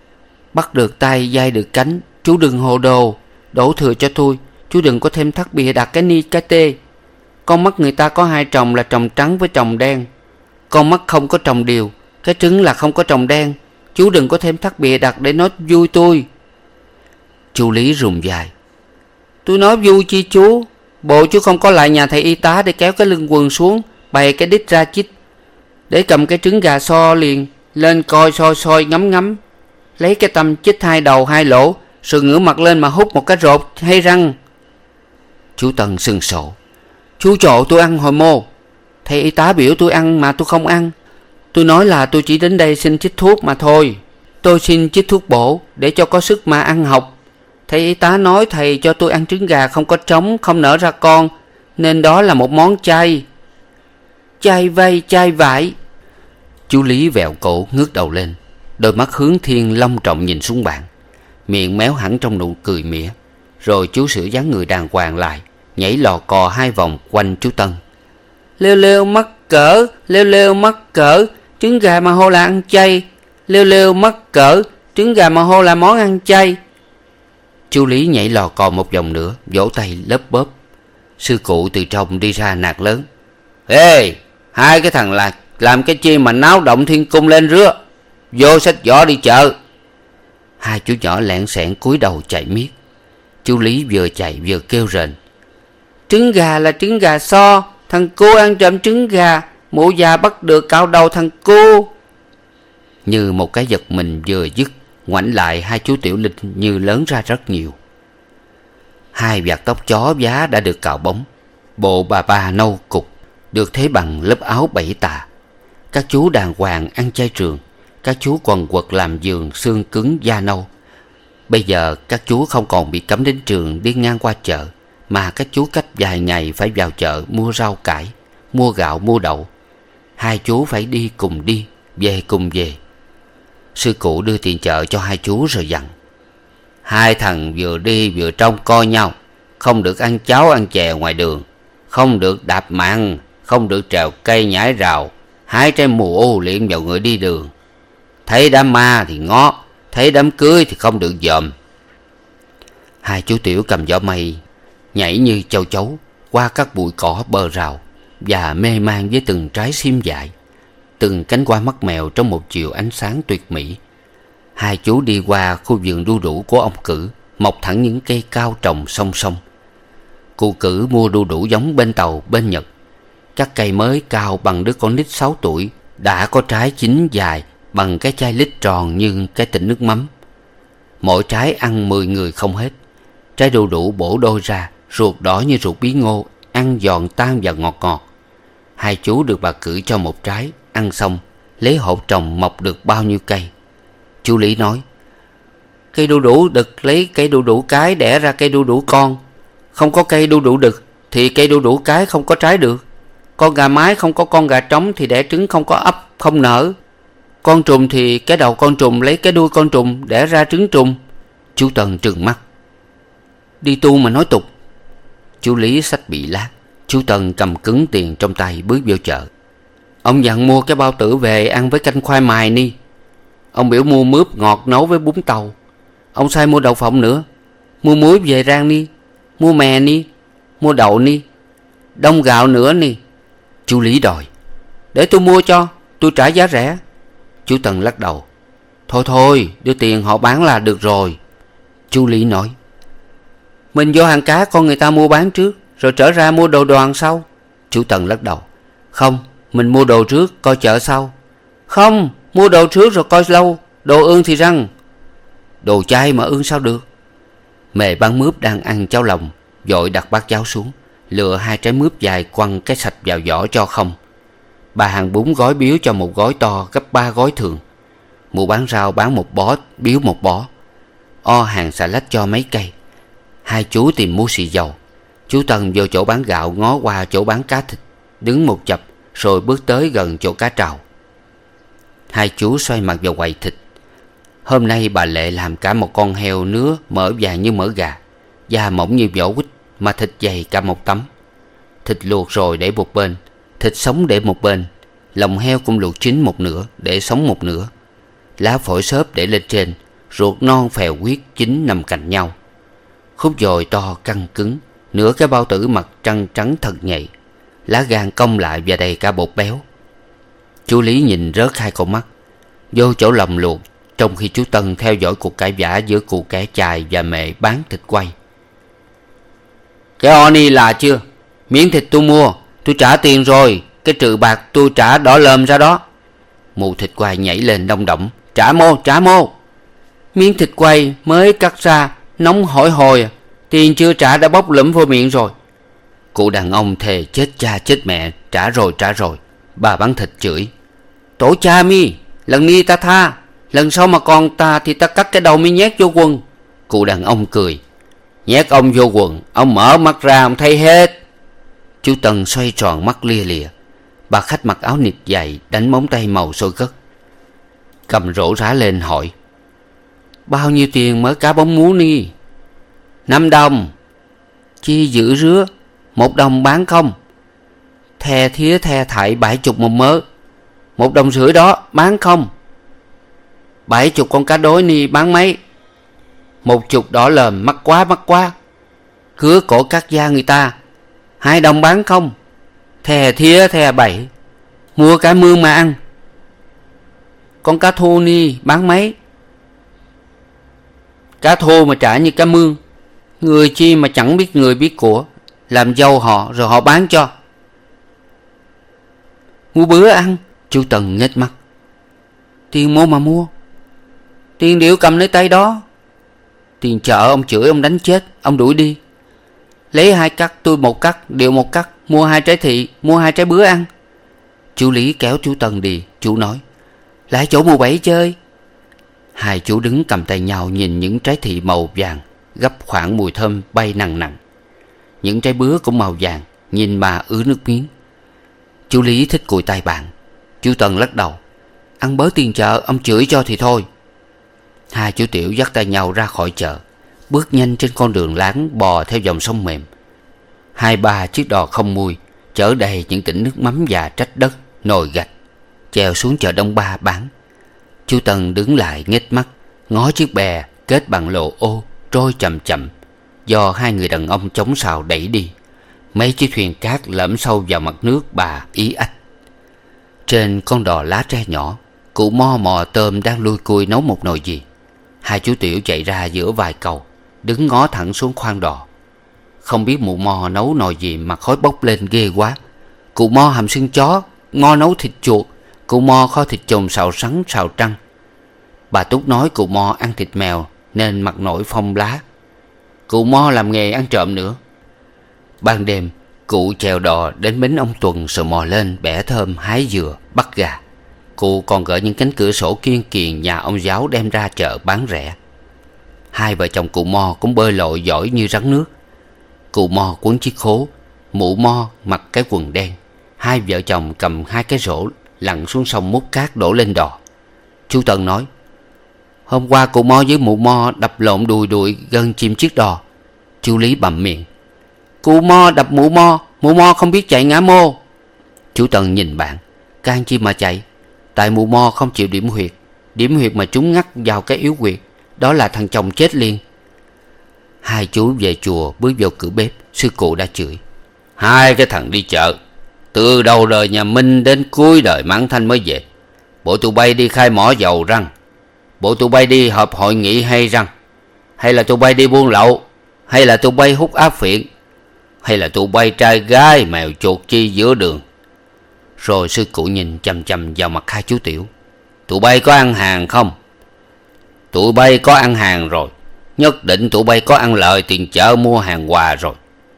Bắt được tay, dai được cánh. Chú đừng hồ đồ, đổ thừa cho tôi. Chú đừng có thêm thắt bìa đặt cái ni cái tê. Con mắt người ta có hai tròng là tròng trắng với tròng đen. Con mắt không có tròng đều. Cái trứng là không có tròng đen. Chú đừng có thêm thắt bìa đặt để nói vui tôi. Chú Lý rùng dài. Tôi nói vui chi chú? Bộ chú không có lại nhà thầy y tá để kéo cái lưng quần xuống, bày cái đít ra chích, để cầm cái trứng gà so liền lên coi soi soi ngắm ngắm, lấy cái tăm chích hai đầu hai lỗ, rồi ngửa mặt lên mà hút một cái rột hay răng. Chú Tân sưng sộ. Chú trộ tôi ăn hồi mô. Thầy y tá biểu tôi ăn mà tôi không ăn. Tôi nói là tôi chỉ đến đây xin chích thuốc mà thôi. Tôi xin chích thuốc bổ để cho có sức mà ăn học. Thầy y tá nói thầy cho tôi ăn trứng gà không có trống, không nở ra con, nên đó là một món chay. Chay vây chay vải. Chú Lý vẹo cổ ngước đầu lên, đôi mắt hướng thiên long trọng nhìn xuống bạn, miệng méo hẳn trong nụ cười mỉa. Rồi chú sửa dáng người đàng hoàng lại, nhảy lò cò hai vòng quanh chú Tân. Lêu lêu mắc cỡ, lêu lêu mắc cỡ, trứng gà mà hô là ăn chay. Lêu lêu mắc cỡ, trứng gà mà hô là món ăn chay. Chú Lý nhảy lò cò một vòng nữa, vỗ tay lớp bóp. Sư cụ từ trong đi ra nạt lớn. Ê, hai cái thằng lạc làm cái chi mà náo động thiên cung lên rứa. Vô xách giỏ đi chợ. Hai chú nhỏ lẹn xẹn cúi đầu chạy miết. Chú Lý vừa chạy vừa kêu rền. Trứng gà là trứng gà so. Thằng cô ăn trộm trứng gà. Mụ già bắt được cạo đầu thằng cô. Như một cái giật mình vừa dứt, ngoảnh lại hai chú tiểu linh như lớn ra rất nhiều. Hai vạt tóc chó vá đã được cạo bóng, bộ bà ba nâu cục, được thế bằng lớp áo bảy tà. Các chú đàng hoàng ăn chay trường. Các chú quần quật làm giường xương cứng da nâu. Bây giờ các chú không còn bị cấm đến trường đi ngang qua chợ, mà các chú cách vài ngày phải vào chợ mua rau cải, mua gạo mua đậu. Hai chú phải đi cùng đi, về cùng về. Sư cụ đưa tiền chợ cho hai chú rồi dặn. Hai thằng vừa đi vừa trông coi nhau. Không được ăn cháo ăn chè ngoài đường, không được đạp mặn, không được trèo cây nhảy rào, hái trái mù ô liệm vào người đi đường. Thấy đám ma thì ngó, thấy đám cưới thì không được dòm. Hai chú tiểu cầm giỏ mây, nhảy như châu chấu qua các bụi cỏ bờ rào, và mê man với từng trái sim dại, từng cánh hoa mắt mèo trong một chiều ánh sáng tuyệt mỹ. Hai chú đi qua khu vườn đu đủ của ông Cử, mọc thẳng những cây cao trồng song song. Cụ Cử mua đu đủ giống bên Tàu bên Nhật. Các cây mới cao bằng đứa con nít sáu tuổi, đã có trái chín dài bằng cái chai lít tròn như cái tịnh nước mắm. Mỗi trái ăn mười người không hết. Trái đu đủ bổ đôi ra, ruột đỏ như ruột bí ngô, ăn giòn tan và ngọt ngọt. Hai chú được bà Cử cho một trái, ăn xong lấy hột trồng mọc được bao nhiêu cây. Chú Lý nói, cây đu đủ đực lấy cây đu đủ cái đẻ ra cây đu đủ con. Không có cây đu đủ đực thì cây đu đủ cái không có trái được. Con gà mái không có con gà trống thì đẻ trứng không có ấp, không nở. Con trùng thì cái đầu con trùng lấy cái đuôi con trùng đẻ ra trứng trùng. Chú Tân trừng mắt. Đi tu mà nói tục. Chú Lý xách bị lát. Chú Tân cầm cứng tiền trong tay bước vô chợ. Ông dặn mua cái bao tử về ăn với canh khoai mài ni. Ông biểu mua mướp ngọt nấu với bún tàu. Ông sai mua đậu phộng nữa. Mua muối về rang ni. Mua mè ni. Mua đậu ni. Đông gạo nữa ni. Chú Lý đòi. Để tôi mua cho, tôi trả giá rẻ. Chú Tân lắc đầu. Thôi thôi, đưa tiền họ bán là được rồi. Chú Lý nói. Mình vô hàng cá con người ta mua bán trước, rồi trở ra mua đồ đoàn sau. Chú Tân lắc đầu. Không, mình mua đồ trước coi chợ sau. Không, mua đồ trước rồi coi lâu. Đồ ương thì răng. Đồ chay mà ương sao được. Mề bán mướp đang ăn cháo lòng, vội đặt bát cháo xuống, lựa hai trái mướp dài quăng cái sạch vào vỏ cho không. Bà hàng bún gói biếu cho một gói to gấp ba gói thường. Mụ bán rau bán một bó biếu một bó. O hàng xà lách cho mấy cây. Hai chú tìm mua xì dầu. Chú Tân vô chỗ bán gạo ngó qua chỗ bán cá thịt, đứng một chập rồi bước tới gần chỗ cá trào. Hai chú xoay mặt vào quầy thịt. Hôm nay bà Lệ làm cả một con heo nứa mỡ vàng như mỡ gà, da mỏng như vỏ quýt mà thịt dày cả một tấm. Thịt luộc rồi để một bên, thịt sống để một bên. Lòng heo cũng luộc chín một nửa để sống một nửa. Lá phổi xốp để lên trên, ruột non phèo huyết chín nằm cạnh nhau. Khúc dồi to căng cứng, nửa cái bao tử mặt trăng trắng thật nhạy, lá gan cong lại và đầy cả bột béo. Chú Lý nhìn rớt hai con mắt vô chỗ lồng luộc, trong khi chú Tân theo dõi cuộc cãi vã giữa cụ kẻ chài và mẹ bán thịt quay. Cái Oni là chưa? Miếng thịt tôi mua, tôi trả tiền rồi. Cái trừ bạc tôi trả đỏ lơm ra đó. Mụ thịt quay nhảy lên đông động. Trả mô, trả mô. Miếng thịt quay mới cắt ra, nóng hổi hồi, tiền chưa trả đã bốc lửm vô miệng rồi. Cụ đàn ông thề chết cha chết mẹ, trả rồi trả rồi. Bà bán thịt chửi: Tổ cha mi, lầnนี้ta tha, lần sau mà còn ta thì ta cắt cái đầu mi nhét vô quần. Cụ đàn ông cười: Nhét ông vô quần, ông mở mắt ra ông thấy hết. Chú Tân xoay tròn mắt lia lịa. Bà khách mặc áo nịt dày, đánh móng tay màu sôi gất, cầm rổ rá lên hỏi: Bao nhiêu tiền mới cá bóng múa ni? Năm đồng. Chi giữ rứa? Một đồng bán không? Thè thía thè thại bảy chục một mớ. Một đồng rưỡi đó bán không? Bảy chục con cá đối ni bán mấy? Một chục đỏ lờm, mắc quá mắc quá. Cứa cổ cắt da người ta. Hai đồng bán không? Thè thía thè bảy. Mua cá mương mà ăn. Con cá thô ni bán mấy? Cá thô mà trả như cá mương. Người chi mà chẳng biết người biết của, làm dâu họ rồi họ bán cho. Mua bữa ăn. Chú Tân nhếch mắt. Tiền mua mà mua. Tiền điệu cầm lấy tay đó. Tiền chợ ông chửi ông đánh chết, ông đuổi đi. Lấy hai cắt, tôi một cắt, điệu một cắt. Mua hai trái thị, mua hai trái bữa ăn. Chú Lý kéo chú Tân đi. Chú nói: Lại chỗ mùa bảy chơi. Hai chú đứng cầm tay nhau nhìn những trái thị màu vàng gấp khoảng mùi thơm bay nằng nằng. Những trái bứa cũng màu vàng, nhìn mà ứa nước miếng. Chú Lý thích cùi tay bạn. Chú Tân lắc đầu: Ăn bớ tiền chợ, ông chửi cho thì thôi. Hai chú Tiểu dắt tay nhau ra khỏi chợ, bước nhanh trên con đường láng bò theo dòng sông mềm. Hai ba chiếc đò không mui chở đầy những tỉnh nước mắm và trách đất, nồi gạch, chèo xuống chợ Đông Ba bán. Chú Tân đứng lại nhếch mắt ngó chiếc bè kết bằng lồ ô trôi chậm chậm do hai người đàn ông chống sào đẩy đi. Mấy chiếc thuyền cát lẫm sâu vào mặt nước bà ý ách. Trên con đò lá tre nhỏ, cụ Mo mò tôm đang lui cui nấu một nồi gì. Hai chú Tiểu chạy ra giữa vài cầu, đứng ngó thẳng xuống khoang đò. Không biết mụ Mo nấu nồi gì mà khói bốc lên ghê quá. Cụ Mo hầm xương chó, Ngo nấu thịt chuột, cụ Mo kho thịt chồn xào sắn xào trăng. Bà Túc nói cụ Mo ăn thịt mèo nên mặt nổi phong lá. Cụ Mo làm nghề ăn trộm nữa. Ban đêm, cụ chèo đò đến bến ông Tuần rồi mò lên bẻ thơm hái dừa bắt gà. Cụ còn gỡ những cánh cửa sổ kiên kiền nhà ông giáo đem ra chợ bán rẻ. Hai vợ chồng cụ Mo cũng bơi lội giỏi như rắn nước. Cụ Mo quấn chiếc khố, mụ Mo mặc cái quần đen. Hai vợ chồng cầm hai cái rổ lặn xuống sông múc cát đổ lên đò. Chú Tân nói: Hôm qua cụ Mo với mụ Mo đập lộn đùi đùi gần chìm chiếc đò. Chú Lý bặm miệng: Cụ Mo đập mụ Mo, mụ Mo không biết chạy ngã mô. Chú Tân nhìn bạn: Can chi mà chạy? Tại mụ Mo không chịu điểm huyệt. Điểm huyệt mà chúng ngắt vào cái yếu huyệt, đó là thằng chồng chết liền. Hai chú về chùa bước vào cửa bếp, sư cụ đã chửi: Hai cái thằng đi chợ, từ đầu đời nhà Minh đến cuối đời Mãn Thanh mới về. Bộ tụi bay đi khai mỏ dầu răng? Bộ tụi bay đi họp hội nghị hay răng? Hay là tụi bay đi buôn lậu? Hay là tụi bay hút áp phiện? Hay là tụi bay trai gái mèo chuột chi giữa đường? Rồi sư cụ nhìn chằm chằm vào mặt hai chú Tiểu: Tụi bay có ăn hàng không? Tụi bay có ăn hàng rồi. Nhất định tụi bay có ăn lời tiền chợ mua hàng quà rồi.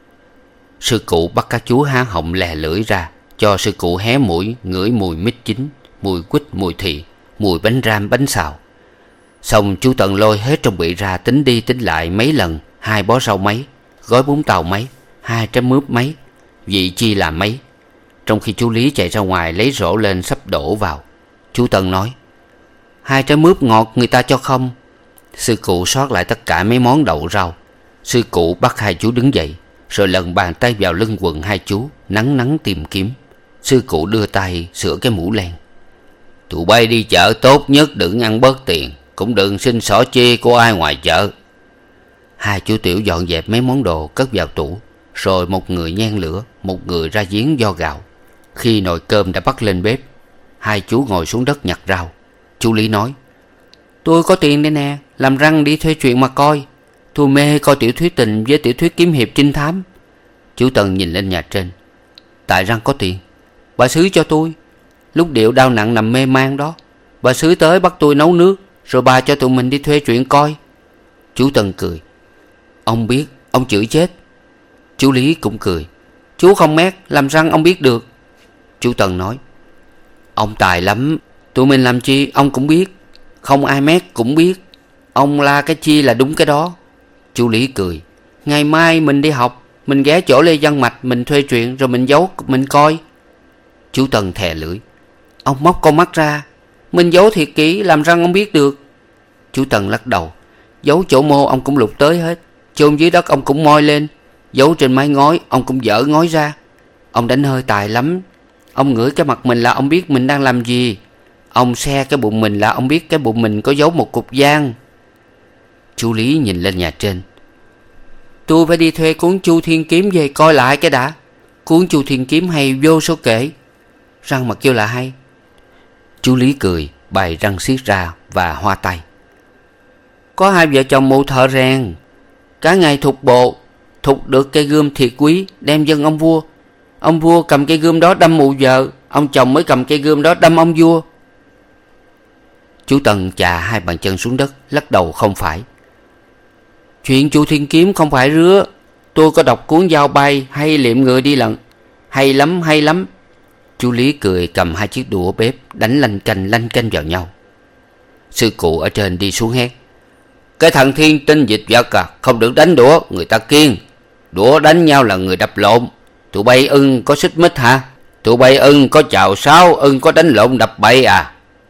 Sư cụ bắt các chú há họng lè lưỡi ra, cho sư cụ hé mũi ngửi mùi mít chín, mùi quýt, mùi thị, mùi bánh ram bánh xào. Xong chú Tần lôi hết trong bị ra tính đi tính lại mấy lần: hai bó rau mấy, gói bún tàu mấy, hai trái mướp mấy, vị chi là mấy. Trong khi chú Lý chạy ra ngoài lấy rổ lên sắp đổ vào, chú Tần nói: Hai trái mướp ngọt người ta cho không? Sư cụ xót lại tất cả mấy món đậu rau. Sư cụ bắt hai chú đứng dậy, rồi lần bàn tay vào lưng quần hai chú, nắng nắng tìm kiếm. Sư cụ đưa tay sửa cái mũ len: Tụi bay đi chợ tốt nhất đừng ăn bớt tiền. cũng đừng xin xỏ chi của ai ngoài chợ. Hai chú tiểu dọn dẹp mấy món đồ cất vào tủ, rồi một người nhen lửa, một người ra giếng vo gạo. Khi nồi cơm đã bắt lên bếp, hai chú ngồi xuống đất nhặt rau. Chú Lý nói: Tôi có tiền đây nè, làm răng đi thuê truyện mà coi. Tôi mê coi tiểu thuyết tình với tiểu thuyết kiếm hiệp trinh thám. Chú Tân nhìn lên nhà trên: Tại răng có tiền, bà xứ cho tôi. Lúc Điệu đau nặng nằm mê man đó, bà xứ tới bắt tôi nấu nước, rồi bà cho tụi mình đi thuê truyện coi. Chú Tân cười: Ông biết, ông chửi chết. Chú Lý cũng cười: Chú không mét, làm răng ông biết được. Chú Tân nói: Ông tài lắm, tụi mình làm chi ông cũng biết. Không ai mét cũng biết. Ông la cái chi là đúng cái đó. Chú Lý cười: Ngày mai mình đi học, mình ghé chỗ Lê Văn Mạch, mình thuê truyện rồi mình giấu mình coi. Chú Tân thè lưỡi: Ông móc con mắt ra, mình giấu thiệt kỹ, làm răng ông biết được. Chú Tân lắc đầu: Giấu chỗ mô ông cũng lục tới hết, chôn dưới đất ông cũng moi lên, giấu trên mái ngói ông cũng dở ngói ra. Ông đánh hơi tài lắm. Ông ngửi cái mặt mình là ông biết mình đang làm gì. Ông xe cái bụng mình là ông biết cái bụng mình có giấu một cục giang. Chú Lý nhìn lên nhà trên: Tôi phải đi thuê cuốn Chu Thiên Kiếm về coi lại cái đã. Cuốn Chu Thiên Kiếm hay vô số kể. Răng mà kêu là hay. Chú Lý cười, bày răng xiết ra và hoa tay: Có hai vợ chồng mụ thợ rèn, cả ngày thục bộ, thục được cây gươm thiệt quý, đem dâng ông vua. Ông vua cầm cây gươm đó đâm mụ vợ, ông chồng mới cầm cây gươm đó đâm ông vua. Chú Tân chà hai bàn chân xuống đất, lắc đầu không phải. Chuyện Chu Thiên Kiếm không phải rứa. Tôi có đọc cuốn Dao Bay hay Liệm Người Đi Lận. Hay lắm, hay lắm. Chú Lý cười, cầm hai chiếc đũa bếp đánh lanh canh lanh canh vào nhau. Sư cụ ở trên đi xuống hét: Cái thằng thiên tinh dịch vật à, không được đánh đũa, người ta kiêng. Đũa đánh nhau là người đập lộn. Tụi bay ưng có xích mích hả? Tụi bay ưng có chào sáo, ưng có đánh lộn đập bậy à?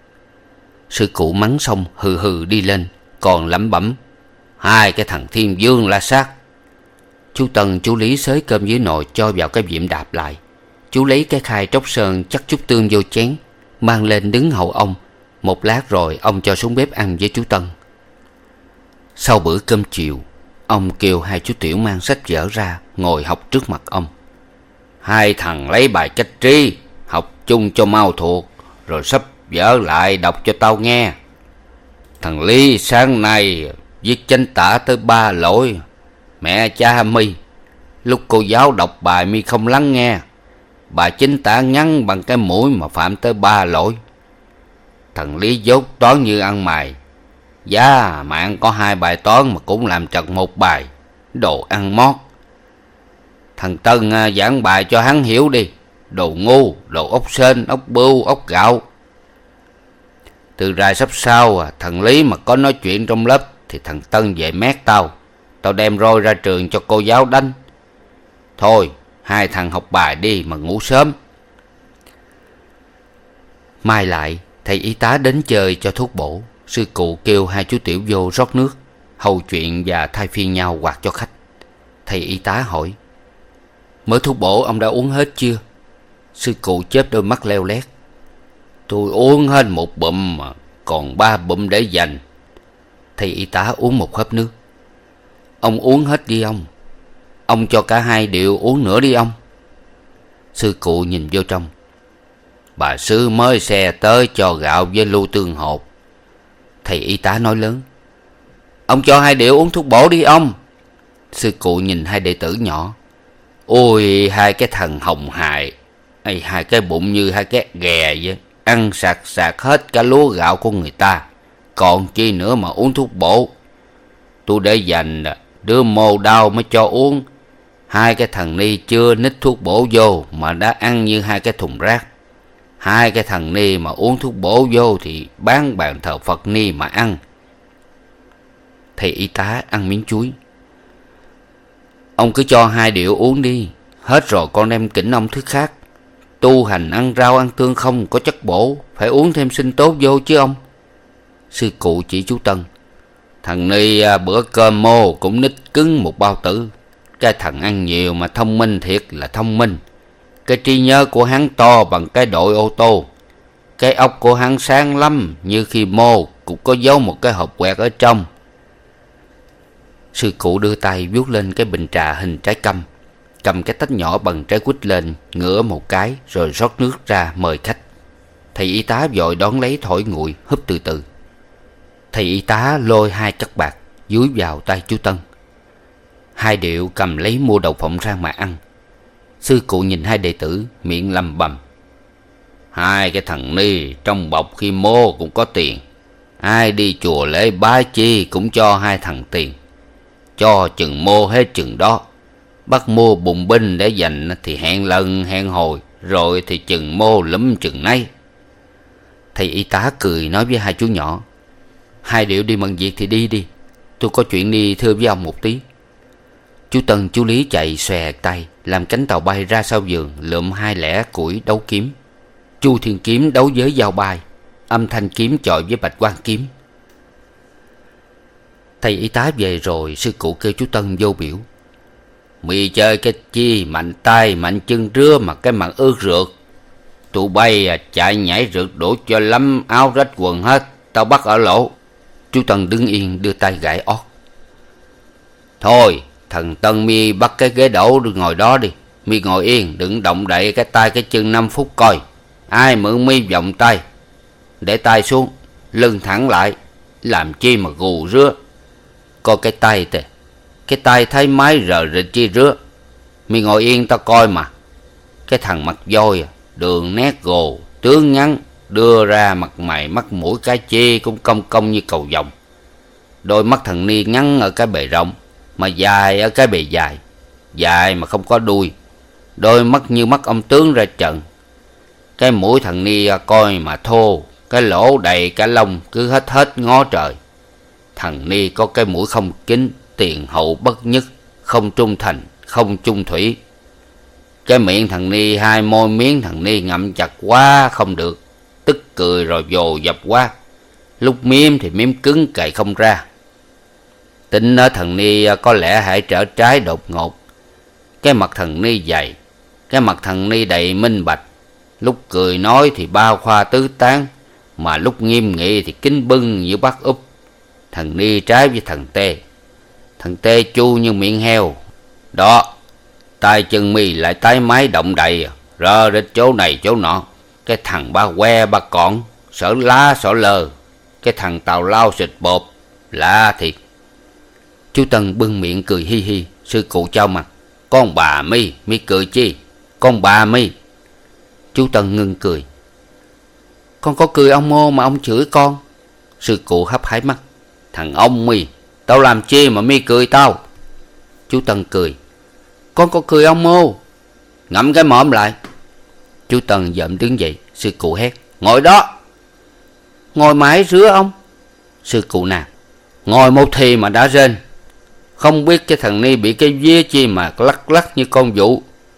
Sư cụ mắng xong hừ hừ đi lên, còn lẩm bẩm: Hai cái thằng thiên vương la sát. Chú Tân, chú Lý xới cơm dưới nồi cho vào cái diệm đạp lại. Chú lấy cái khai tróc sơn chắc chút tương vô chén, mang lên đứng hầu ông. Một lát rồi ông cho xuống bếp ăn với chú Tân. Sau bữa cơm chiều, ông kêu hai chú tiểu mang sách vở ra ngồi học trước mặt ông. Hai thằng lấy bài cách trí, học chung cho mau thuộc, rồi sắp vở lại đọc cho tao nghe. Thằng Lý sáng nay viết chánh tả tới ba lỗi. Mẹ cha mi, lúc cô giáo đọc bài mi không lắng nghe. Bà chính tả ngắn bằng cái mũi mà phạm tới ba lỗi. Thằng Lý dốt toán như ăn mày. Giá mạng có hai bài toán mà cũng làm trật một bài. Đồ ăn mót. Thằng Tân à, giảng bài cho hắn hiểu đi. Đồ ngu, đồ ốc sên, ốc bưu, ốc gạo. Từ rày sắp sau à, thằng Lý mà có nói chuyện trong lớp thì thằng Tân về mét tao. Tao đem roi ra trường cho cô giáo đánh. Thôi, hai thằng học bài đi mà ngủ sớm. Mai lại, thầy y tá đến chơi cho thuốc bổ. Sư cụ kêu hai chú tiểu vô rót nước, hầu chuyện và thay phiên nhau quạt cho khách. Thầy y tá hỏi: Mớ thuốc bổ ông đã uống hết chưa? Sư cụ chớp đôi mắt leo lét: Tôi uống hết một bụm mà, còn ba bụm để dành. Thầy y tá uống một hớp nước: Ông uống hết đi ông. Ông cho cả hai đều uống nữa đi ông. Sư cụ nhìn vô trong: Bà sư mới xe tới cho gạo với lưu tương hột. Thầy y tá nói lớn: Ông cho hai điệu uống thuốc bổ đi ông. Sư cụ nhìn hai đệ tử nhỏ: Ôi hai cái thằng hồng hài, Ây, hai cái bụng như hai cái ghè vậy, ăn sạc sạc hết cả lúa gạo của người ta, còn chi nữa mà uống thuốc bổ. Tôi để dành đứa mô đau mới cho uống. Hai cái thằng ni chưa nít thuốc bổ vô mà đã ăn như hai cái thùng rác. Hai cái thằng ni mà uống thuốc bổ vô thì bán bàn thờ Phật ni mà ăn. Thầy y tá ăn miếng chuối: Ông cứ cho hai điệu uống đi, hết rồi con đem kỉnh ông thứ khác. Tu hành ăn rau ăn tương không có chất bổ, phải uống thêm sinh tốt vô chứ ông. Sư cụ chỉ chú Tân: Thằng ni bữa cơm mô cũng nít cứng một bao tử. Cái thằng ăn nhiều mà thông minh thiệt là thông minh. Cái trí nhớ của hắn to bằng cái đội ô tô. Cái óc của hắn sáng lắm, như khi mô cũng có giấu một cái hộp quẹt ở trong. Sư cụ đưa tay vuốt lên cái bình trà hình trái căm, cầm cái tách nhỏ bằng trái quýt lên, ngửa một cái rồi rót nước ra mời khách. Thầy y tá vội đón lấy thổi nguội húp từ từ. Thầy y tá lôi hai cắc bạc dúi vào tay chú Tân. Hai điệu cầm lấy mua đậu phộng rang mà ăn. Sư cụ nhìn hai đệ tử miệng lầm bầm: hai cái thằng ni trong bọc khi mô cũng có tiền. Ai đi chùa lễ bái chi cũng cho hai thằng tiền. Cho chừng mô hết chừng đó. Bắt mua bùng binh để dành thì hẹn lần hẹn hồi, rồi thì chừng mô lúm chừng nấy. Thầy y tá cười nói với hai chú nhỏ: hai điệu đi mận việc thì đi đi, tôi có chuyện đi thưa với ông một tí. Chú Tân chú Lý chạy xòe tay làm cánh tàu bay ra sau vườn, lượm hai lẻ củi đấu kiếm. Chu Thiên kiếm đấu với dao bay, âm thanh kiếm chọi với bạch quan kiếm. Thầy y tá về rồi, sư cụ kêu chú Tân vô biểu: mi chơi cái chi mạnh tay mạnh chân rứa mà cái mặt ướt rượt. Tụi bay à, chạy nhảy rượt đổ cho lắm áo rách quần hết, tao bắt ở lỗ. Chú Tân đứng yên đưa tay gãi ót. Thôi thằng Tân mi bắt cái ghế đổ ngồi đó đi. Mi ngồi yên đừng động đậy cái tay cái chân năm phút coi. Ai mượn mi vòng tay. Để tay xuống, lưng thẳng lại. Làm chi mà gù rứa. Coi cái tay tề, cái tay thấy máy rờ rịch chi rứa. Mi ngồi yên tao coi mà. Cái thằng mặt voi à, đường nét gồ, tướng ngắn, đưa ra mặt mày mắt mũi cái chi cũng cong cong như cầu vồng. Đôi mắt thằng ni ngắn ở cái bề rộng, mà dài ở cái bề dài, dài mà không có đuôi. Đôi mắt như mắt ông tướng ra trận. Cái mũi thằng ni coi mà thô, cái lỗ đầy cả lông cứ hết hết ngó trời. Thằng ni có cái mũi không kín, tiền hậu bất nhất, không trung thành, không chung thủy. Cái miệng thằng ni hai môi miếng thằng ni ngậm chặt quá không được, tức cười rồi vồ dập quá. Lúc miếm thì miếm cứng cày không ra. Tính ở thằng ni có lẽ hãy trở trái đột ngột. Cái mặt thằng ni dày, cái mặt thằng ni đầy minh bạch. Lúc cười nói thì bao khoa tứ tán, mà lúc nghiêm nghị thì kính bưng như bát úp. Thằng ni trái với thằng tê. Thằng tê chu như miệng heo. Đó, tay chân mi lại tái mái động đầy, rơ rít chỗ này chỗ nọ. Cái thằng ba que ba cọn, sở lá sở lờ. Cái thằng tào lao xịt bột, lạ thiệt. Chú Tân bưng miệng cười hi hi. Sư cụ trao mặt: con bà mi, mi cười chi? Con bà mi. Chú Tân ngưng cười: con có cười ông mô mà ông chửi con. Sư cụ hấp hái mắt: thằng ông mi, tao làm chi mà mi cười tao? Chú Tân cười: con có cười ông mô. Ngậm cái mõm lại. Chú Tân dậm đứng dậy. Sư cụ hét: ngồi đó. Ngồi mãi rứa ông. Sư cụ nào: ngồi một thì mà đã rên. Không biết cái thằng ni bị cái vía chi mà lắc lắc như con vũ.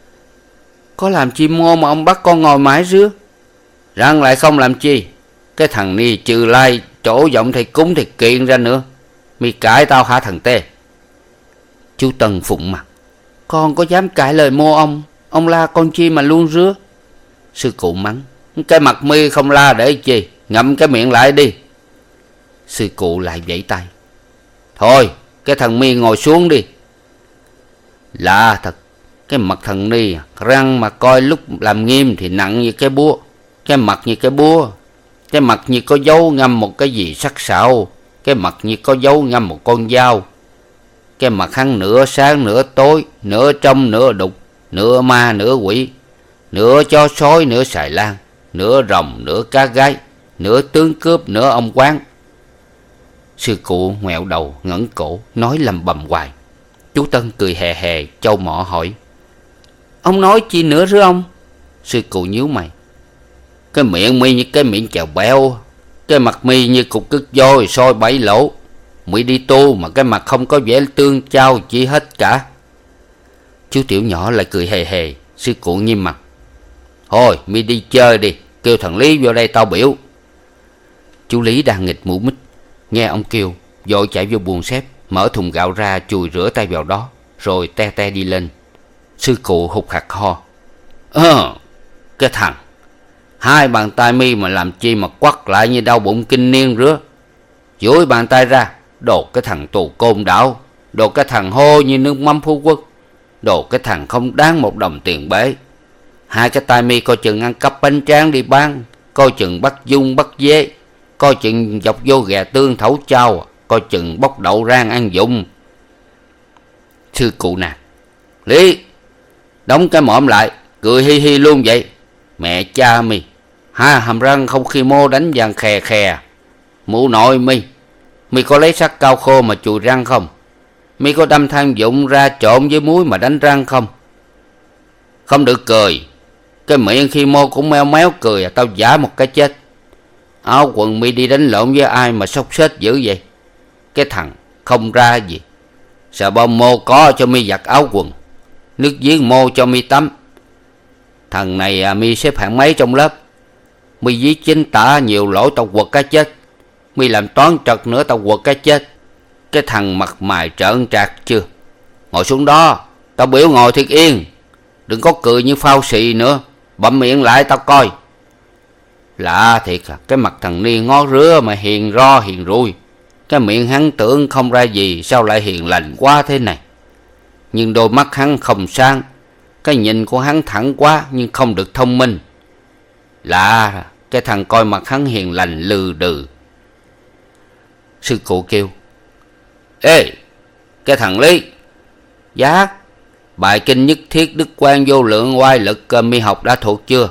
Có làm chi mô mà ông bắt con ngồi mãi rứa? Răng lại không làm chi. Cái thằng ni trừ lai chỗ giọng thầy cúng thì kiện ra nữa. Mi cãi tao hả thằng tê? Chú Tân phụng mặt: con có dám cãi lời mô ông? Ông la con chi mà luôn rứa? Sư cụ mắng: cái mặt mi không la để chi, ngậm cái miệng lại đi. Sư cụ lại vẫy tay: thôi cái thằng mi ngồi xuống đi. Lạ thật, cái mặt thằng ni răng mà coi lúc làm nghiêm thì nặng như cái búa. Cái mặt như cái búa. Cái mặt như có dấu ngâm một cái gì sắc sảo. Cái mặt như có dấu ngâm một con dao. Cái mặt hắn nửa sáng nửa tối, nửa trong nửa đục, nửa ma nửa quỷ, nửa chó sói nửa xài lan, nửa rồng nửa cá gái, nửa tướng cướp nửa ông quán. Sư cụ ngoẹo đầu ngẩng cổ nói lầm bầm hoài. Chú Tân cười hè hè châu mọ hỏi: ông nói chi nữa rứa ông? Sư cụ nhíu mày: cái miệng mi như cái miệng chèo beo. Cái mặt mi như cục cứt voi soi bảy lỗ. Mi đi tu mà cái mặt không có vẻ tương trao chi hết cả. Chú Tiểu Nhỏ lại cười hề hề. Sư cụ nghiêm mặt: thôi mi đi chơi đi, kêu thằng Lý vô đây tao biểu. Chú Lý đang nghịch mũ mít, nghe ông kêu vội chạy vô buồng xếp, mở thùng gạo ra chùi rửa tay vào đó, rồi te te đi lên. Sư cụ hụt hạt ho: ờ cái thằng, hai bàn tay mi mà làm chi mà quắt lại như đau bụng kinh niên rứa. duỗi bàn tay ra. Đồ cái thằng tù côn đảo, đồ cái thằng hô như nước mắm Phú Quốc, đồ cái thằng không đáng một đồng tiền bể. Hai cái tay mi coi chừng ăn cắp bánh tráng đi bán, coi chừng bắt dung bắt dế, coi chừng dọc vô ghè tương thấu trao, coi chừng bóc đậu rang ăn dụng. Sư cụ nạt: Lý, đóng cái mõm lại, cười hi hi luôn vậy. Mẹ cha mi, hai hàm răng không khi mô đánh vàng khè khè. Mụ nội mi, mi có lấy sắt cao khô mà chùi răng không? Mi có đâm than dụng ra trộn với muối mà đánh răng không? Không được cười. Cái miệng khi mô cũng meo méo cười à, tao giả một cái chết. Áo quần mi đi đánh lộn với ai mà xốc xếch dữ vậy? Cái thằng không ra gì. Sợ bom mô có cho mi giặt áo quần, nước giếng mô cho mi tắm. Thằng này à, mi xếp hạng mấy trong lớp? Mi viết chính tả nhiều lỗi tao quật cái chết. Mi làm toán trật nữa tao quật cái chết. Cái thằng mặt mày trợn trạc chưa? Ngồi xuống đó, tao biểu ngồi thiệt yên. Đừng có cười như phao xì nữa. Bậm miệng lại tao coi. Lạ thiệt à, cái mặt thằng Ni ngó rứa mà hiền ro hiền rui. Cái miệng hắn tưởng không ra gì, sao lại hiền lành quá thế này? Nhưng đôi mắt hắn không sáng. Cái nhìn của hắn thẳng quá nhưng không được thông minh. Lạ, cái thằng coi mặt hắn hiền lành lừ đừ. Sư cụ kêu: Ê, cái thằng Lý. Dạ. Bài kinh nhất thiết đức quan vô lượng oai lực mi học đã thuộc chưa?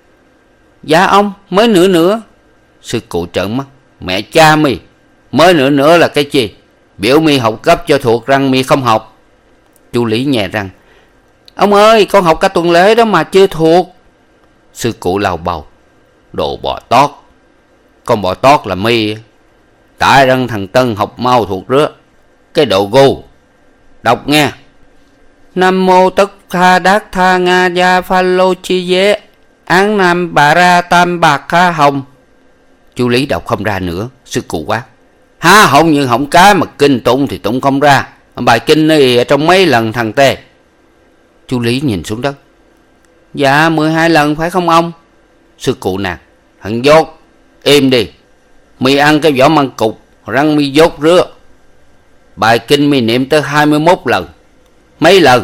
Dạ ông, mới nữa nữa. Sư cụ trợn mắt: Mẹ cha mi, mới nữa nữa là cái chi? Biểu mi học cấp cho thuộc răng mi không học. Chú Lý nhè răng: Ông ơi, con học cả tuần lễ đó mà chưa thuộc. Sư cụ lầu bầu: Đồ bò tót. Con bò tót là mi. Tại răng thằng Tân học mau thuộc rứa. Cái đồ gu. Đọc nghe: Nam mô tất kha đát tha nga gia pha lô chi dế án nam bà ra tam bạc kha hồng. Chú Lý đọc không ra nữa. Sư cụ quát: Há họng như họng cá mà kinh tụng thì tụng không ra. Bài kinh này trong mấy lần thằng Tê? Chú Lý nhìn xuống đất: Dạ mười hai lần phải không ông? Sư cụ nạt: Thằng dốt, im đi. Mi ăn cái vỏ măng cục, răng mi dốt rứa. Bài kinh mi niệm tới hai mươi mốt lần. Mấy lần?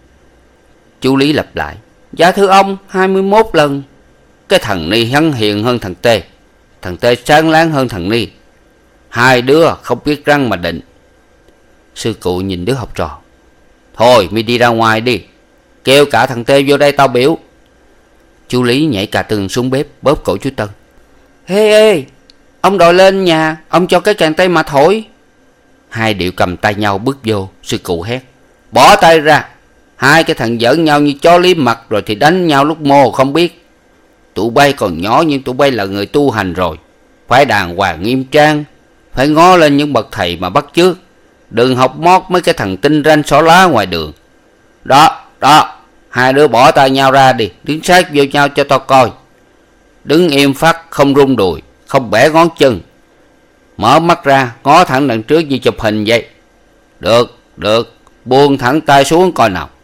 Chú Lý lặp lại: Dạ thưa ông, hai mươi mốt lần. Cái thằng Ni hắn hiền hơn thằng Tê. Thằng Tê sáng láng hơn thằng Ni. Hai đứa không biết răng mà định. Sư cụ nhìn đứa học trò: Thôi mi đi ra ngoài đi. Kêu cả thằng Tê vô đây tao biểu. Chú Lý nhảy cà tường xuống bếp, bóp cổ chú Tân: Ê ê, ông đòi lên nhà, ông cho cái càng tay mà thổi. Hai điệu cầm tay nhau bước vô. Sư cụ hét: Bỏ tay ra. Hai cái thằng giỡn nhau như chó liếm mặt rồi thì đánh nhau lúc mô không biết. Tụi bay còn nhỏ nhưng tụi bay là người tu hành rồi. Phải đàng hoàng nghiêm trang. Phải ngó lên những bậc thầy mà bắt chước. Đừng học mót mấy cái thằng tinh ranh xỏ lá ngoài đường. Đó, đó. Hai đứa bỏ tay nhau ra đi. Đứng sát vô nhau cho tao coi. Đứng im phát, không rung đùi, không bẻ ngón chân. Mở mắt ra, ngó thẳng đằng trước như chụp hình vậy. Được, được. Buông thẳng tay xuống coi nào.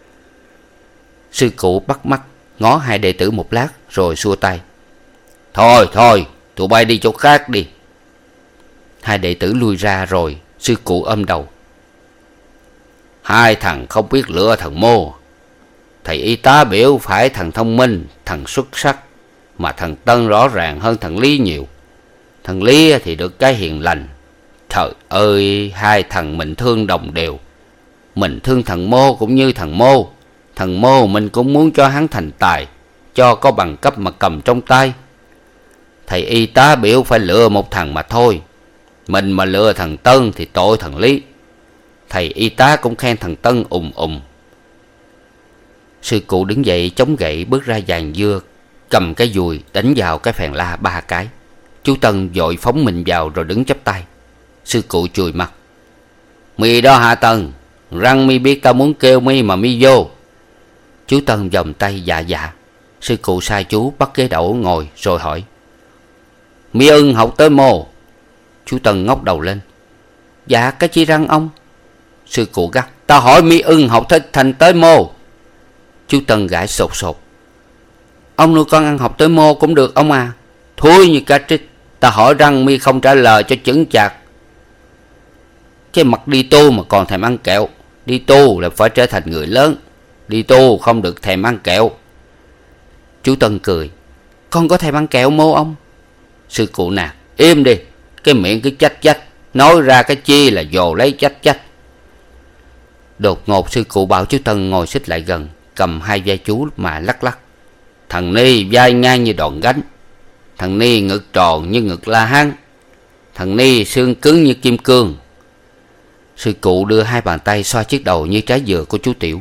Sư cụ bắt mắt ngó hai đệ tử một lát rồi xua tay: Thôi thôi, tụi bay đi chỗ khác đi. Hai đệ tử lui ra rồi. Sư cụ ôm đầu: Hai thằng không biết lựa thằng Mô. Thầy y tá biểu phải thằng thông minh, thằng xuất sắc. Mà thằng Tân rõ ràng hơn thằng Lý nhiều. Thằng Lý thì được cái hiền lành. Trời ơi, hai thằng mình thương đồng đều. Mình thương thằng Mô cũng như thằng Mô. Thằng Mô mình cũng muốn cho hắn thành tài, cho có bằng cấp mà cầm trong tay. Thầy y tá biểu phải lựa một thằng mà thôi. Mình mà lựa thằng Tân thì tội thằng Lý. Thầy y tá cũng khen thằng Tân ùm ùm. Sư cụ đứng dậy chống gậy bước ra giàn dưa, cầm cái dùi đánh vào cái phèn la ba cái. Chú Tân vội phóng mình vào rồi đứng chắp tay. Sư cụ chùi mặt: Mi đó hả Tân? Răng mi biết tao muốn kêu mi mà mi vô. Chú Tân vòng tay dạ dạ. Sư cụ sai chú bắt ghế đẩu ngồi rồi hỏi: Mi ưng học tới Mô? Chú Tân ngóc đầu lên: Dạ cái chi răng ông? Sư cụ gắt: Tao hỏi mi ưng học tới thành tới Mô? Chú Tân gãi sột sột: Ông nuôi con ăn học tới Mô cũng được ông à. Thui như cá trích. Ta hỏi răng mi không trả lời cho chững chạc. Cái mặt đi tu mà còn thèm ăn kẹo. Đi tu là phải trở thành người lớn. Đi tu không được thèm ăn kẹo. Chú Tân cười. Con có thèm ăn kẹo mô ông? Sư cụ nạt. Im đi. Cái miệng cứ chách chách. Nói ra cái chi là dồ lấy chách chách. Đột ngột sư cụ bảo chú Tân ngồi xích lại gần, cầm hai vai chú mà lắc lắc. Thằng Ni vai ngang như đòn gánh. Thằng Ni ngực tròn như ngực La Hán. Thằng Ni xương cứng như kim cương. Sư cụ đưa hai bàn tay xoa chiếc đầu như trái dừa của chú Tiểu.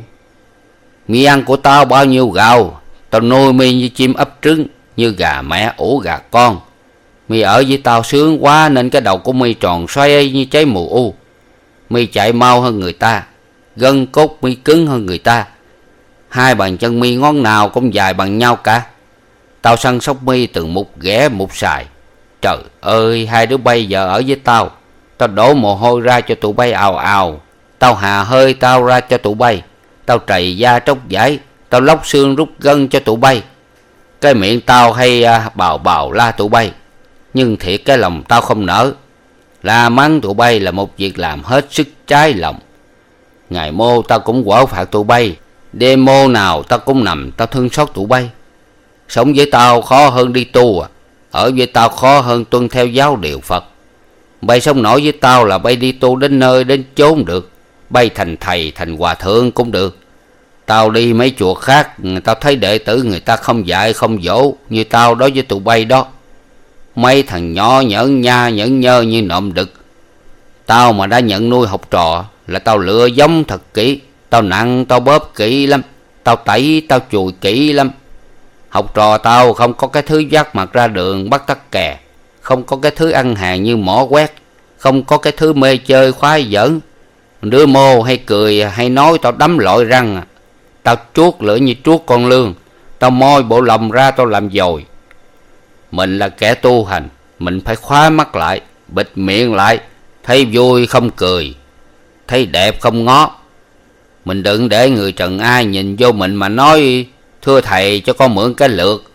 Mi ăn của tao bao nhiêu gạo. Tao nuôi mi như chim ấp trứng, như gà mẹ ủ gà con. Mi ở với tao sướng quá nên cái đầu của mi tròn xoay như trái mù u. Mi chạy mau hơn người ta. Gân cốt mi cứng hơn người ta. Hai bàn chân mi ngón nào cũng dài bằng nhau cả. Tao săn sóc mi từ mục ghẻ mục xài. Trời ơi, hai đứa bay giờ ở với tao. Tao đổ mồ hôi ra cho tụi bay ào ào. Tao hà hơi tao ra cho tụi bay. Tao trầy da tróc vải. Tao lóc xương rút gân cho tụi bay. Cái miệng tao hay à, bào bào la tụi bay. Nhưng thiệt cái lòng tao không nỡ. La mắng tụi bay là một việc làm hết sức trái lòng. Ngày mô tao cũng quở phạt tụi bay. Đêm mô nào tao cũng nằm tao thương xót tụi bay. Sống với tao khó hơn đi tu à. Ở với tao khó hơn tuân theo giáo điều Phật. Bay sống nổi với tao là bay đi tu đến nơi đến chốn được. Bay thành thầy thành hòa thượng cũng được. Tao đi mấy chùa khác, tao thấy đệ tử người ta không dạy không dỗ như tao đối với tụi bay đó. Mấy thằng nhỏ nhẫn nha nhẫn nhơ như nộm đực. Tao mà đã nhận nuôi học trò là tao lựa giống thật kỹ. Tao nặng tao bóp kỹ lắm. Tao tẩy tao chùi kỹ lắm. Học trò tao không có cái thứ vác mặt ra đường bắt tắc kè. Không có cái thứ ăn hàng như mỏ quét. Không có cái thứ mê chơi khoái giỡn. Đứa mô hay cười hay nói tao đấm lội răng. Tao chuốt lửa như chuốt con lương. Tao moi bộ lòng ra tao làm dồi. Mình là kẻ tu hành. Mình phải khóa mắt lại, bịt miệng lại. Thấy vui không cười, thấy đẹp không ngó. Mình đừng để người trần ai nhìn vô mình mà nói thưa thầy cho con mượn cái lược.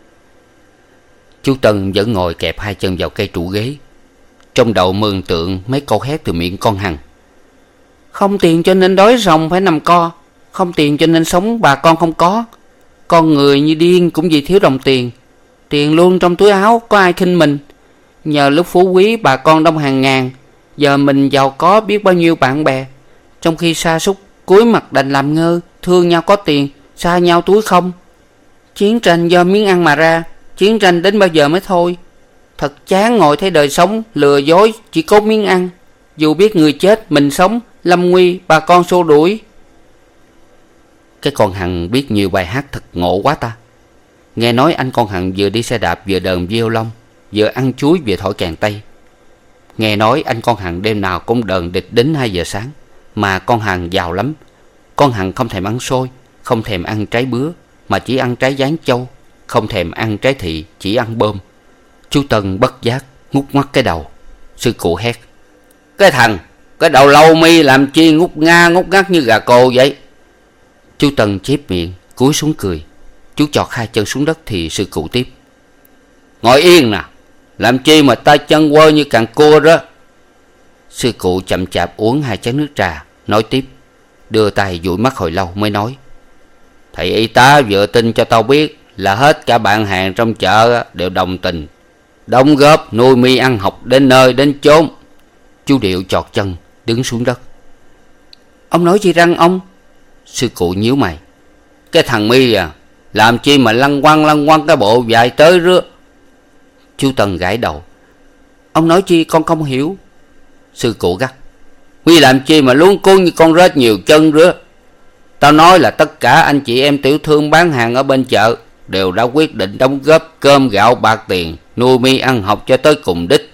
Chú Tân vẫn ngồi kẹp hai chân vào cây trụ ghế. Trong đầu mường tượng mấy câu hét từ miệng con Hằng. Không tiền cho nên đói ròng phải nằm co. Không tiền cho nên sống bà con không có. Con người như điên cũng vì thiếu đồng tiền. Tiền luôn trong túi áo có ai khinh mình. Nhờ lúc phú quý bà con đông hàng ngàn. Giờ mình giàu có biết bao nhiêu bạn bè. Trong khi sa sút cúi mặt đành làm ngơ. Thương nhau có tiền, xa nhau túi không. Chiến tranh do miếng ăn mà ra. Chiến tranh đến bao giờ mới thôi. Thật chán ngồi thấy đời sống lừa dối chỉ có miếng ăn. Dù biết người chết mình sống, lâm nguy bà con xô đuổi. Cái con Hằng biết nhiều bài hát thật ngộ quá ta. Nghe nói anh con Hằng vừa đi xe đạp vừa đờn violon, vừa ăn chuối vừa thổi kèn tây. Nghe nói anh con Hằng đêm nào cũng đờn địch đến hai giờ sáng. Mà con Hằng giàu lắm. Con Hằng không thèm ăn xôi, không thèm ăn trái bứa, mà chỉ ăn trái gián châu. Không thèm ăn trái thị, chỉ ăn bơm. Chú Tân bất giác ngút ngoắt cái đầu. Sư cụ hét. Cái thằng, cái đầu lâu mi làm chi ngút nga ngút ngắt như gà cô vậy? Chú Tân chép miệng, cúi xuống cười. Chú chọt hai chân xuống đất thì sư cụ tiếp. Ngồi yên nè, làm chi mà tay chân quơ như càng cua đó. Sư cụ chậm chạp uống hai chén nước trà, nói tiếp, đưa tay dụi mắt hồi lâu mới nói. Thầy y tá vừa tin cho tao biết là hết cả bạn hàng trong chợ đều đồng tình, đóng góp nuôi mi ăn học đến nơi đến chốn. Chú Điệu chọt chân, đứng xuống đất. Ông nói gì răng ông? Sư cụ nhíu mày. Cái thằng mi à, làm chi mà lăng quăng lăng quăng cái bộ dài tới rứa. Chú Tân gãi đầu. Ông nói chi con không hiểu. Sư cụ gắt. Mi làm chi mà luống cuống như con rết nhiều chân rứa. Tao nói là tất cả anh chị em tiểu thương bán hàng ở bên chợ đều đã quyết định đóng góp cơm gạo bạc tiền nuôi mi ăn học cho tới cùng đích.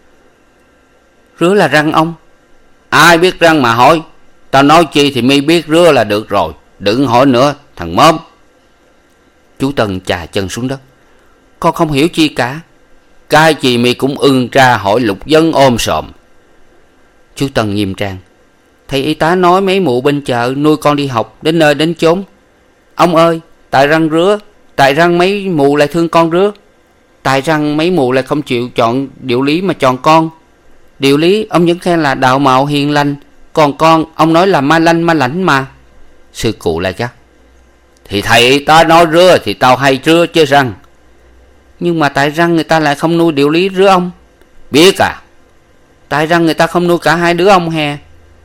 Rứa là răng ông? Ai biết răng mà hỏi. Tao nói chi thì mi biết rứa là được rồi. Đừng hỏi nữa thằng mớm. Chú Tân chà chân xuống đất. Con không hiểu chi cả. Cái gì mi cũng ưng ra hỏi lục dân ôm sòm. Chú Tân nghiêm trang. Thầy y tá nói mấy mụ bên chợ nuôi con đi học đến nơi đến chốn. Ông ơi, tại răng rứa, tại răng mấy mụ lại thương con rứa. Tại rằng mấy mụ lại không chịu chọn điệu lý mà chọn con? Điệu lý ông vẫn khen là đạo mạo hiền lành, còn con ông nói là ma lanh ma lãnh mà. Sư cụ la chắc. Thì thầy ta nói rứa thì tao hay rứa chứ răng. Nhưng mà tại rằng người ta lại không nuôi điệu lý rứa ông? Biết à? Tại rằng người ta không nuôi cả hai đứa ông hè?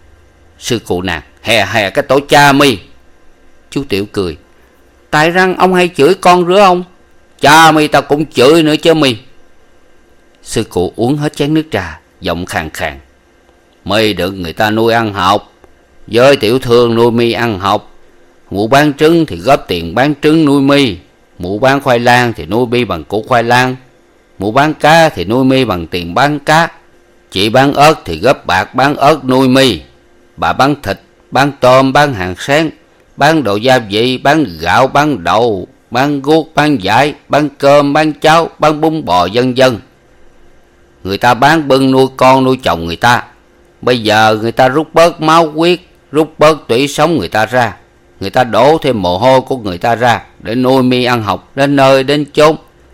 Sư cụ nàng. Hè hè cái tổ cha mi. Chú Tiểu cười. Tại rằng ông hay chửi con rứa ông? Cha mi tao cũng chửi nữa chứ mi. Sư cụ uống hết chén nước trà, giọng khàn khàn. Mi được người ta nuôi ăn học, với tiểu thương nuôi mi ăn học. Mụ bán trứng thì góp tiền bán trứng nuôi mi. Mụ bán khoai lang thì nuôi mi bằng củ khoai lang. Mụ bán cá thì nuôi mi bằng tiền bán cá. Chị bán ớt thì góp bạc bán ớt nuôi mi. Bà bán thịt, bán tôm, bán hàng sáng, bán đồ gia vị, bán gạo, bán đậu, bán guốc, bán vải, bán cơm, bán cháo, bán bún bò, vân vân. Người ta bán bưng nuôi con nuôi chồng người ta. Bây giờ người ta rút bớt máu huyết, rút bớt tủy sống người ta ra. Người ta đổ thêm mồ hôi của người ta ra để nuôi mi ăn học đến nơi đến chốn.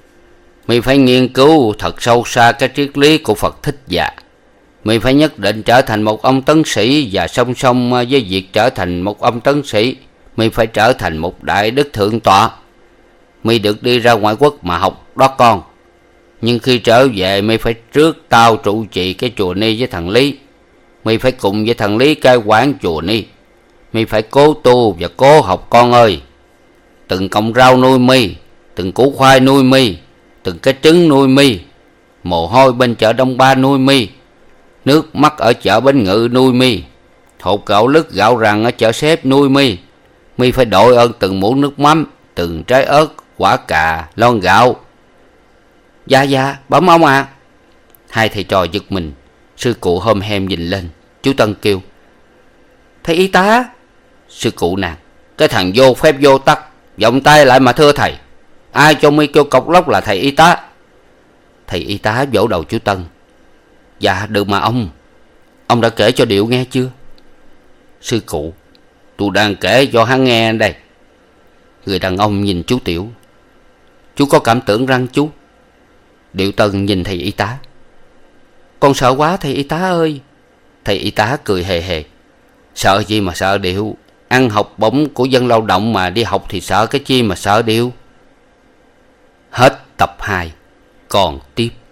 Mi phải nghiên cứu thật sâu xa cái triết lý của Phật Thích Giả. Mi phải nhất định trở thành một ông tấn sĩ, và song song với việc trở thành một ông tấn sĩ, mi phải trở thành một đại đức thượng tọa. Mi được đi ra ngoại quốc mà học đó con. Nhưng khi trở về mi phải trước tao trụ trì cái chùa Ni với thằng Lý. Mi phải cùng với thằng Lý cai quản chùa Ni. Mi phải cố tu và cố học con ơi. Từng cọng rau nuôi mi, từng củ khoai nuôi mi, từng cái trứng nuôi mi, mồ hôi bên chợ Đông Ba nuôi mi, nước mắt ở chợ Bến Ngự nuôi mi, hột gạo lứt gạo rằn ở chợ Xếp nuôi mi. Mi phải đội ơn từng muỗng nước mắm, từng trái ớt, quả cà, lon gạo. Dạ dạ bẩm ông à. Hai thầy trò giật mình. Sư cụ hôm hem nhìn lên. Chú Tân kêu. Thầy y tá. Sư cụ nàng. Cái thằng vô phép vô tắc, vọng tay lại mà thưa thầy. Ai cho mi kêu cọc lóc là thầy y tá? Thầy y tá vỗ đầu chú Tân. Dạ được mà ông. Ông đã kể cho Điệu nghe chưa? Sư cụ. Tôi đang kể cho hắn nghe đây. Người đàn ông nhìn chú Tiểu. Chú có cảm tưởng răng chú? Điệu Tân nhìn thầy y tá. Con sợ quá thầy y tá ơi. Thầy y tá cười hề hề. Sợ gì mà sợ Điệu. Ăn học bổng của dân lao động mà đi học thì sợ cái chi mà sợ Điệu. Hết tập hai. Còn tiếp.